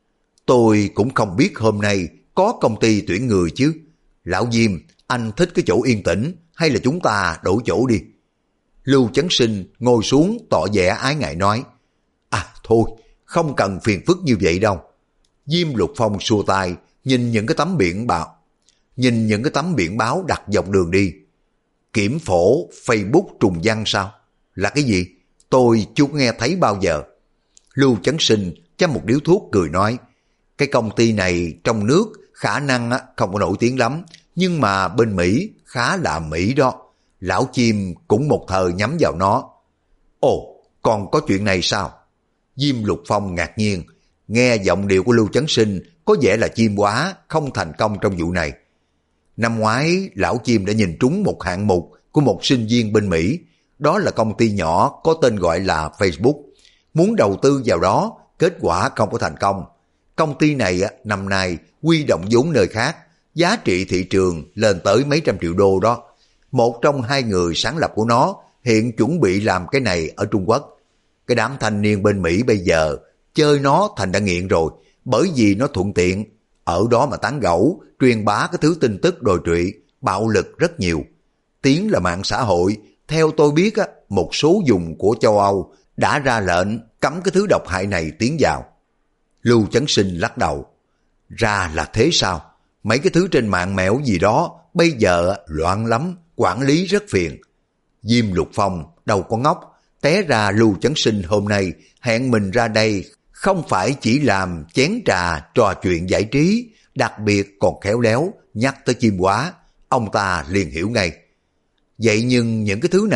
Tôi cũng không biết hôm nay có công ty tuyển người chứ. Lão Diêm, anh thích cái chỗ yên tĩnh hay là chúng ta đổi chỗ đi? Lưu Chấn Sinh ngồi xuống tỏ vẻ ái ngại nói. À thôi, không cần phiền phức như vậy đâu. Diêm Lục Phong xua tay, nhìn những cái tấm biển báo đặt dọc đường đi. Kiểm phổ Facebook trùng văn sao? Là cái gì? Tôi chưa nghe thấy bao giờ. Lưu Chấn Sinh châm một điếu thuốc cười nói. Cái công ty này trong nước khả năng không có nổi tiếng lắm, nhưng mà bên Mỹ khá là Mỹ đó. Lão Chim cũng một thời nhắm vào nó. Ồ, còn có chuyện này sao? Diêm Lục Phong ngạc nhiên, nghe giọng điệu của Lưu Chấn Sinh có vẻ là Chim Hóa không thành công trong vụ này. Năm ngoái, Lão Chim đã nhìn trúng một hạng mục của một sinh viên bên Mỹ. Đó là công ty nhỏ có tên gọi là Facebook. Muốn đầu tư vào đó, kết quả không có thành công. Công ty này năm nay huy động vốn nơi khác, giá trị thị trường lên tới mấy trăm triệu đô đó. Một trong 2 người sáng lập của nó hiện chuẩn bị làm cái này ở Trung Quốc. Cái đám thanh niên bên Mỹ bây giờ chơi nó thành đã nghiện rồi, bởi vì nó thuận tiện. Ở đó mà tán gẫu, truyền bá cái thứ tin tức đồi trụy, bạo lực rất nhiều. Tiếng là mạng xã hội, theo tôi biết một số vùng của châu Âu đã ra lệnh cấm cái thứ độc hại này tiến vào. Lưu Chấn Sinh lắc đầu. Ra là thế sao? Mấy cái thứ trên mạng mẽo gì đó bây giờ loạn lắm, quản lý rất phiền. Diêm Lục Phong đâu có ngốc, té ra Lưu Chấn Sinh hôm nay hẹn mình ra đây không phải chỉ làm chén trà trò chuyện giải trí, đặc biệt còn khéo léo nhắc tới Chim Hóa, ông ta liền hiểu ngay. Vậy nhưng những cái thứ này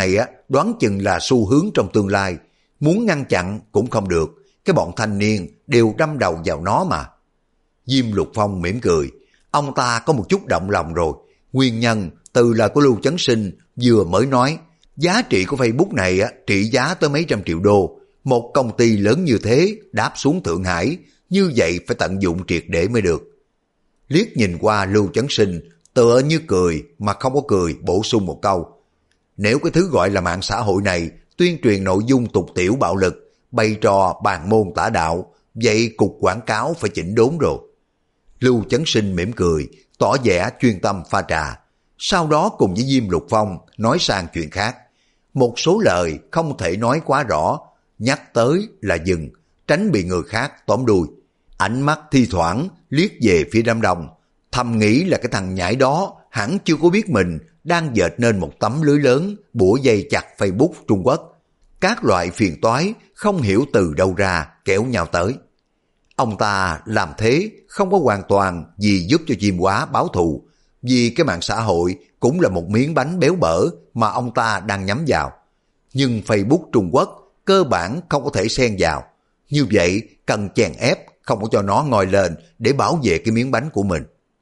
đoán chừng là xu hướng trong tương lai. Muốn ngăn chặn cũng không được, cái bọn thanh niên đều đâm đầu vào nó mà. Diêm Lục Phong mỉm cười, ông ta có một chút động lòng rồi. Nguyên nhân từ lời của Lưu Chấn Sinh vừa mới nói, giá trị của Facebook này trị giá tới mấy trăm triệu đô. Một công ty lớn như thế đáp xuống Thượng Hải, như vậy phải tận dụng triệt để mới được. Liếc nhìn qua Lưu Chấn Sinh, tựa như cười mà không có cười, bổ sung một câu. Nếu cái thứ gọi là mạng xã hội này tuyên truyền nội dung tục tiểu bạo lực, bày trò bàn môn tả đạo, vậy cục quảng cáo phải chỉnh đốn rồi. Lưu Chấn Sinh mỉm cười, tỏ vẻ chuyên tâm pha trà. Sau đó cùng với Diêm Lục Phong nói sang chuyện khác. Một số lời không thể nói quá rõ, nhắc tới là dừng, tránh bị người khác tóm đuôi. Ánh mắt thi thoảng liếc về phía đám đông, thầm nghĩ là cái thằng nhãi đó hẳn chưa có biết mình đang dệt nên một tấm lưới lớn bủa dây chặt Facebook Trung Quốc. Các loại phiền toái không hiểu từ đâu ra kéo nhau tới. Ông ta làm thế không có hoàn toàn vì giúp cho Diêm Quá báo thù, vì cái mạng xã hội cũng là một miếng bánh béo bở mà ông ta đang nhắm vào. Nhưng Facebook Trung Quốc cơ bản không có thể xen vào. Như vậy cần chèn ép, không có cho nó ngoi lên để bảo vệ cái miếng bánh của mình.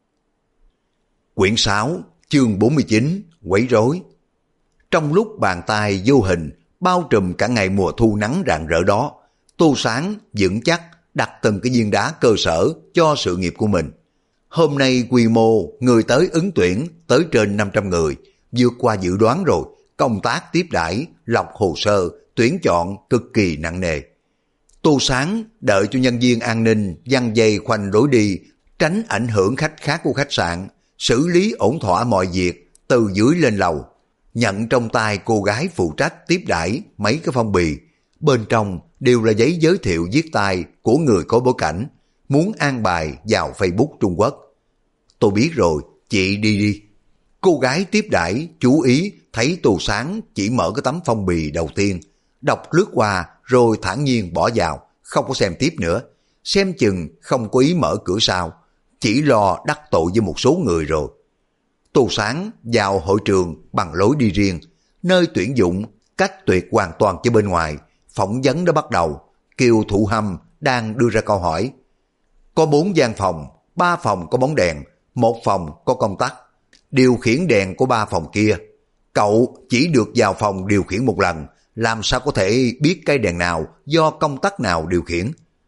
Quyển 6, chương 49, quấy rối. Trong lúc bàn tay vô hình bao trùm cả ngày mùa thu nắng rạng rỡ đó, Tô Sáng vững chắc đặt từng cái viên đá cơ sở cho sự nghiệp của mình. Hôm nay quy mô người tới ứng tuyển tới trên 500 người, vượt qua dự đoán rồi. Công tác tiếp đãi, lọc hồ sơ, tuyển chọn cực kỳ nặng nề. Tô Sáng đợi cho nhân viên an ninh giăng dây khoanh lối đi, tránh ảnh hưởng khách khác của khách sạn, xử lý ổn thỏa mọi việc từ dưới lên lầu. Nhận trong tay cô gái phụ trách tiếp đãi mấy cái phong bì, bên trong đều là giấy giới thiệu viết tay của người có bối cảnh, muốn an bài vào Facebook Trung Quốc. Tôi biết rồi, chị đi đi. Cô gái tiếp đãi chú ý thấy Tô Sáng chỉ mở cái tấm phong bì đầu tiên, đọc lướt qua rồi thản nhiên bỏ vào, không có xem tiếp nữa. Xem chừng không có ý mở cửa sau, chỉ lo đắc tội với một số người rồi. Tô Sáng vào hội trường bằng lối đi riêng, nơi tuyển dụng cách tuyệt hoàn toàn với bên ngoài. Phỏng vấn đã bắt đầu. Kiều Thụ Hâm đang đưa ra câu hỏi. Có 4 gian phòng, 3 phòng có bóng đèn, 1 phòng có công tắc. Điều khiển đèn của 3 phòng kia, cậu chỉ được vào phòng điều khiển một lần, làm sao có thể biết cái đèn nào do công tắc nào điều khiển?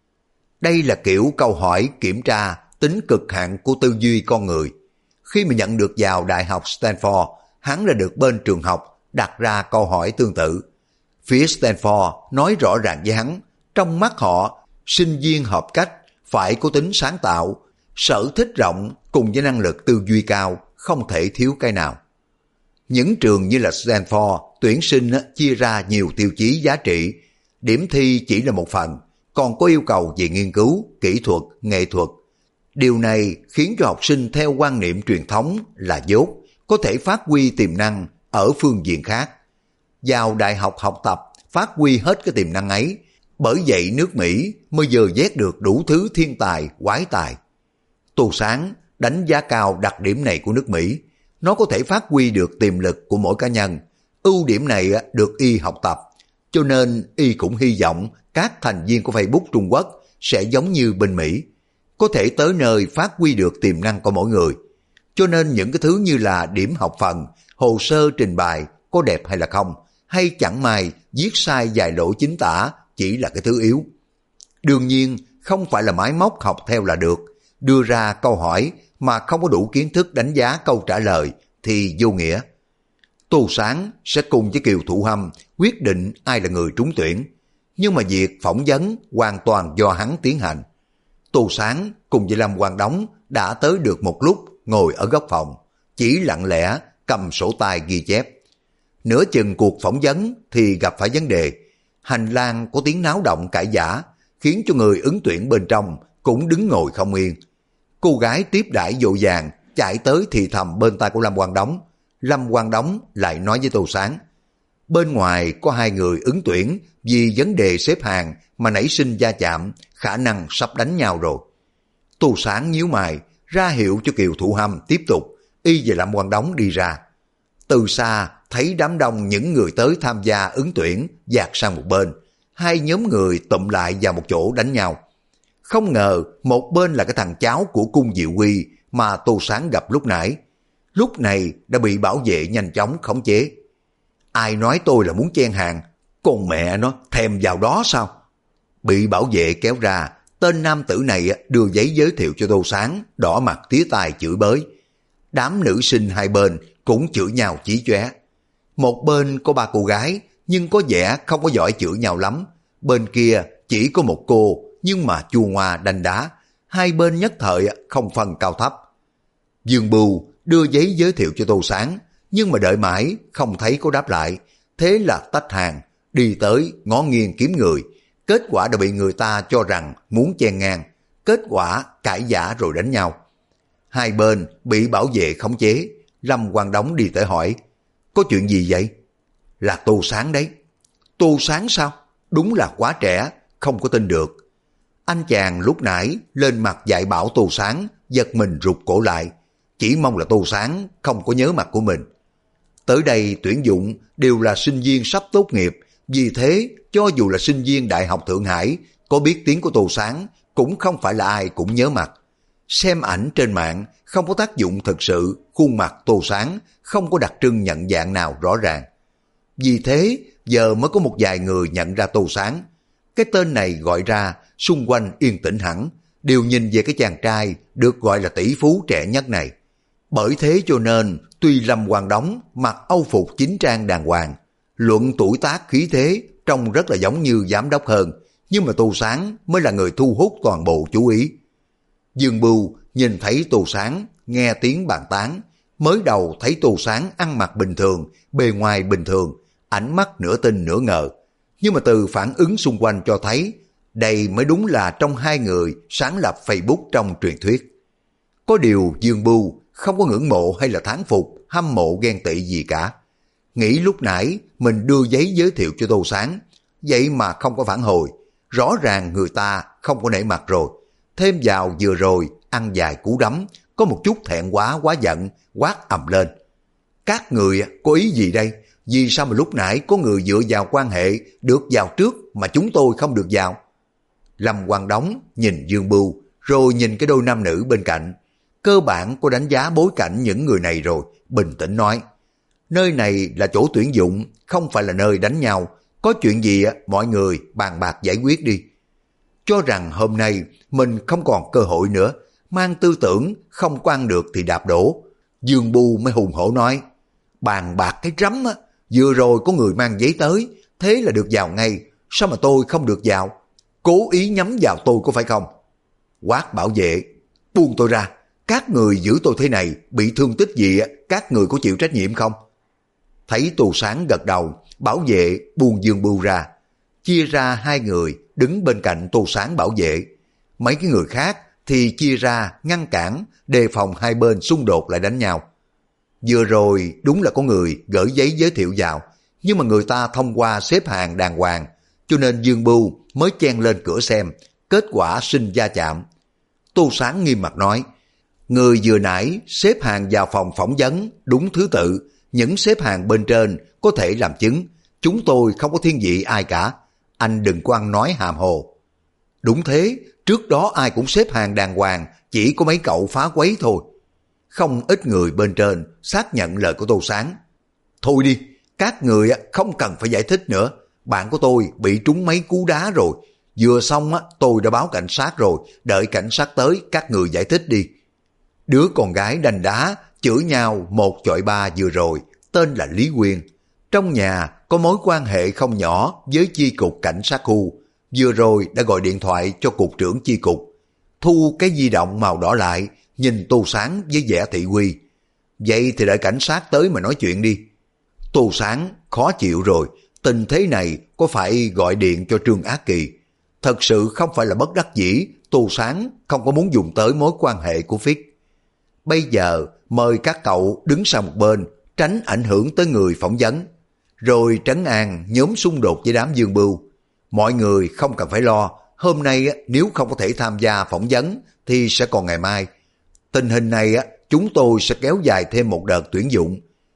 Đây là kiểu câu hỏi kiểm tra tính cực hạn của tư duy con người. Khi mà nhận được vào Đại học Stanford, hắn đã được bên trường học đặt ra câu hỏi tương tự. Phía Stanford nói rõ ràng với hắn, trong mắt họ, sinh viên hợp cách phải có tính sáng tạo, sở thích rộng cùng với năng lực tư duy cao, không thể thiếu cái nào. Những trường như là Stanford tuyển sinh chia ra nhiều tiêu chí giá trị, điểm thi chỉ là một phần, còn có yêu cầu về nghiên cứu, kỹ thuật, nghệ thuật. Điều này khiến cho học sinh theo quan niệm truyền thống là dốt, có thể phát huy tiềm năng ở phương diện khác. Vào đại học học tập, phát huy hết cái tiềm năng ấy, bởi vậy nước Mỹ mới dời dét được đủ thứ thiên tài, quái tài. Tô Sáng đánh giá cao đặc điểm này của nước Mỹ, nó có thể phát huy được tiềm lực của mỗi cá nhân. Ưu điểm này được y học tập, cho nên y cũng hy vọng các thành viên của Facebook Trung Quốc sẽ giống như bên Mỹ, có thể tới nơi phát huy được tiềm năng của mỗi người. Cho nên những cái thứ như là điểm học phần, hồ sơ trình bày có đẹp hay là không, hay chẳng may viết sai vài lỗi chính tả chỉ là cái thứ yếu. Đương nhiên không phải là máy móc học theo là được, đưa ra câu hỏi mà không có đủ kiến thức đánh giá câu trả lời thì vô nghĩa. Tô Sáng sẽ cùng với Kiều Thụ Hâm quyết định ai là người trúng tuyển, nhưng mà việc phỏng vấn hoàn toàn do hắn tiến hành. Tô Sáng cùng với Lâm Quang Đống đã tới được một lúc ngồi ở góc phòng, chỉ lặng lẽ cầm sổ tay ghi chép. Nửa chừng cuộc phỏng vấn thì gặp phải vấn đề. Hành lang có tiếng náo động cãi vã, khiến cho người ứng tuyển bên trong cũng đứng ngồi không yên. Cô gái tiếp đãi vội vàng chạy tới thì thầm bên tai của Lâm Quang Đống. Lâm Quang Đống lại nói với Tô Sáng, bên ngoài có 2 người ứng tuyển vì vấn đề xếp hàng mà nảy sinh va chạm, khả năng sắp đánh nhau rồi. Tô Sáng nhíu mày, ra hiệu cho Kiều Thụ Hâm tiếp tục, y và Lâm Quang Đống đi ra. Từ xa thấy đám đông những người tới tham gia ứng tuyển dạt sang một bên, hai nhóm người tụm lại vào một chỗ đánh nhau. Không ngờ một bên là cái thằng cháu của Cung Diệu Huy mà Tô Sáng gặp lúc nãy. Lúc này đã bị bảo vệ nhanh chóng khống chế. Ai nói tôi là muốn chen hàng, con mẹ nó thèm vào đó sao? Bị bảo vệ kéo ra, tên nam tử này đưa giấy giới thiệu cho Tô Sáng, đỏ mặt tía tai chửi bới. Đám nữ sinh hai bên cũng chửi nhau chí chóe. Một bên có ba cô gái, nhưng có vẻ không có giỏi chửi nhau lắm. Bên kia chỉ có một cô, nhưng mà chua ngoa đanh đá. Hai bên nhất thời không phân cao thấp. Dương Bưu đưa giấy giới thiệu cho Tô Sáng, nhưng mà đợi mãi không thấy có đáp lại. Thế là tách hàng, đi tới ngó nghiêng kiếm người. Kết quả đã bị người ta cho rằng muốn chen ngang. Kết quả cãi vã rồi đánh nhau. Hai bên bị bảo vệ khống chế. Lâm Quang Đống đi tới hỏi, có chuyện gì vậy? Là Tô Sáng đấy. Tô Sáng sao? Đúng là quá trẻ, không có tin được. Anh chàng lúc nãy lên mặt dạy bảo Tô Sáng, giật mình rụt cổ lại. Chỉ mong là Tô Sáng không có nhớ mặt của mình. Tới đây tuyển dụng đều là sinh viên sắp tốt nghiệp, vì thế cho dù là sinh viên Đại học Thượng Hải có biết tiếng của Tô Sáng cũng không phải là ai cũng nhớ mặt. Xem ảnh trên mạng không có tác dụng thực sự, khuôn mặt Tô Sáng không có đặc trưng nhận dạng nào rõ ràng. Vì thế giờ mới có một vài người nhận ra Tô Sáng. Cái tên này gọi ra xung quanh yên tĩnh hẳn, đều nhìn về cái chàng trai được gọi là tỷ phú trẻ nhất này. Bởi thế cho nên tuy Lâm Quang Đống mặc âu phục chính trang đàng hoàng, luận tuổi tác khí thế trông rất là giống như giám đốc hơn, nhưng mà Tô Sáng mới là người thu hút toàn bộ chú ý. Dương Bưu nhìn thấy Tô Sáng, nghe tiếng bàn tán, mới đầu thấy Tô Sáng ăn mặc bình thường, bề ngoài bình thường, ánh mắt nửa tin nửa ngờ, nhưng mà từ phản ứng xung quanh cho thấy đây mới đúng là trong hai người sáng lập Facebook trong truyền thuyết. Có điều Dương Bưu không có ngưỡng mộ hay là thán phục, hâm mộ ghen tị gì cả. Nghĩ lúc nãy mình đưa giấy giới thiệu cho Tô Sáng, vậy mà không có phản hồi, rõ ràng người ta không có nể mặt rồi. Thêm vào vừa rồi ăn vài cú đấm, có một chút thẹn quá giận, quát ầm lên. Các người có ý gì đây? Vì sao mà lúc nãy có người dựa vào quan hệ được vào trước mà chúng tôi không được vào? Lâm Quang Đống nhìn Dương Bưu rồi nhìn cái đôi nam nữ bên cạnh. Cơ bản có đánh giá bối cảnh những người này rồi, bình tĩnh nói. Nơi này là chỗ tuyển dụng, không phải là nơi đánh nhau. Có chuyện gì mọi người bàn bạc giải quyết đi. Cho rằng hôm nay mình không còn cơ hội nữa, mang tư tưởng không có ăn được thì đạp đổ. Dương Bưu mới hùng hổ nói, bàn bạc cái rắm á, vừa rồi có người mang giấy tới, thế là được vào ngay, sao mà tôi không được vào? Cố ý nhắm vào tôi có phải không? Quát bảo vệ, buông tôi ra, các người giữ tôi thế này, bị thương tích gì các người có chịu trách nhiệm không? Thấy Tô Sáng gật đầu, bảo vệ buông Dương Bưu ra, chia ra hai người đứng bên cạnh Tô Sáng bảo vệ. Mấy cái người khác thì chia ra ngăn cản, đề phòng hai bên xung đột lại đánh nhau. Vừa rồi đúng là có người gửi giấy giới thiệu vào, nhưng mà người ta thông qua xếp hàng đàng hoàng, cho nên Dương Bưu mới chen lên cửa xem, kết quả sinh va chạm. Tô Sáng nghiêm mặt nói, người vừa nãy xếp hàng vào phòng phỏng vấn đúng thứ tự, những xếp hàng bên trên có thể làm chứng, chúng tôi không có thiên vị ai cả, anh đừng có ăn nói hàm hồ. Đúng thế, trước đó ai cũng xếp hàng đàng hoàng, chỉ có mấy cậu phá quấy thôi. Không ít người bên trên xác nhận lời của Tô Sáng. Thôi đi, các người không cần phải giải thích nữa, bạn của tôi bị trúng mấy cú đá rồi. Vừa xong tôi đã báo cảnh sát rồi, đợi cảnh sát tới các người giải thích đi. Đứa con gái đành đá, chửi nhau một chọi ba vừa rồi, tên là Lý Quyên. Trong nhà có mối quan hệ không nhỏ với chi cục cảnh sát khu, vừa rồi đã gọi điện thoại cho cục trưởng chi cục. Thu cái di động màu đỏ lại, nhìn Tô Sáng với vẻ thị uy. Vậy thì đợi cảnh sát tới mà nói chuyện đi. Tô Sáng khó chịu rồi, tình thế này có phải gọi điện cho Trương Ác Kỳ. Thật sự không phải là bất đắc dĩ, Tô Sáng không có muốn dùng tới mối quan hệ của Phích. Bây giờ mời các cậu đứng sang một bên, tránh ảnh hưởng tới người phỏng vấn, rồi trấn an nhóm xung đột với đám Dương Bưu. Mọi người không cần phải lo, hôm nay nếu không có thể tham gia phỏng vấn thì sẽ còn ngày mai. Tình hình này chúng tôi sẽ kéo dài thêm một đợt tuyển dụng.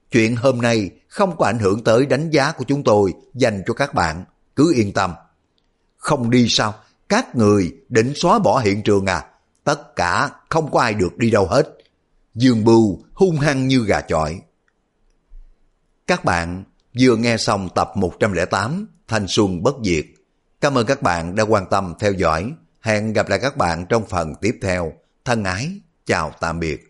Chuyện hôm nay không có ảnh hưởng tới đánh giá của chúng tôi dành cho các bạn, cứ yên tâm. Không đi sao? Các người định xóa bỏ hiện trường à? Tất cả không có ai được đi đâu hết. Dương Bưu hung hăng như gà chọi. Các bạn vừa nghe xong tập 108 Thanh Xuân Bất Diệt. Cảm ơn các bạn đã quan tâm theo dõi. Hẹn gặp lại các bạn trong phần tiếp theo. Thân ái, chào tạm biệt.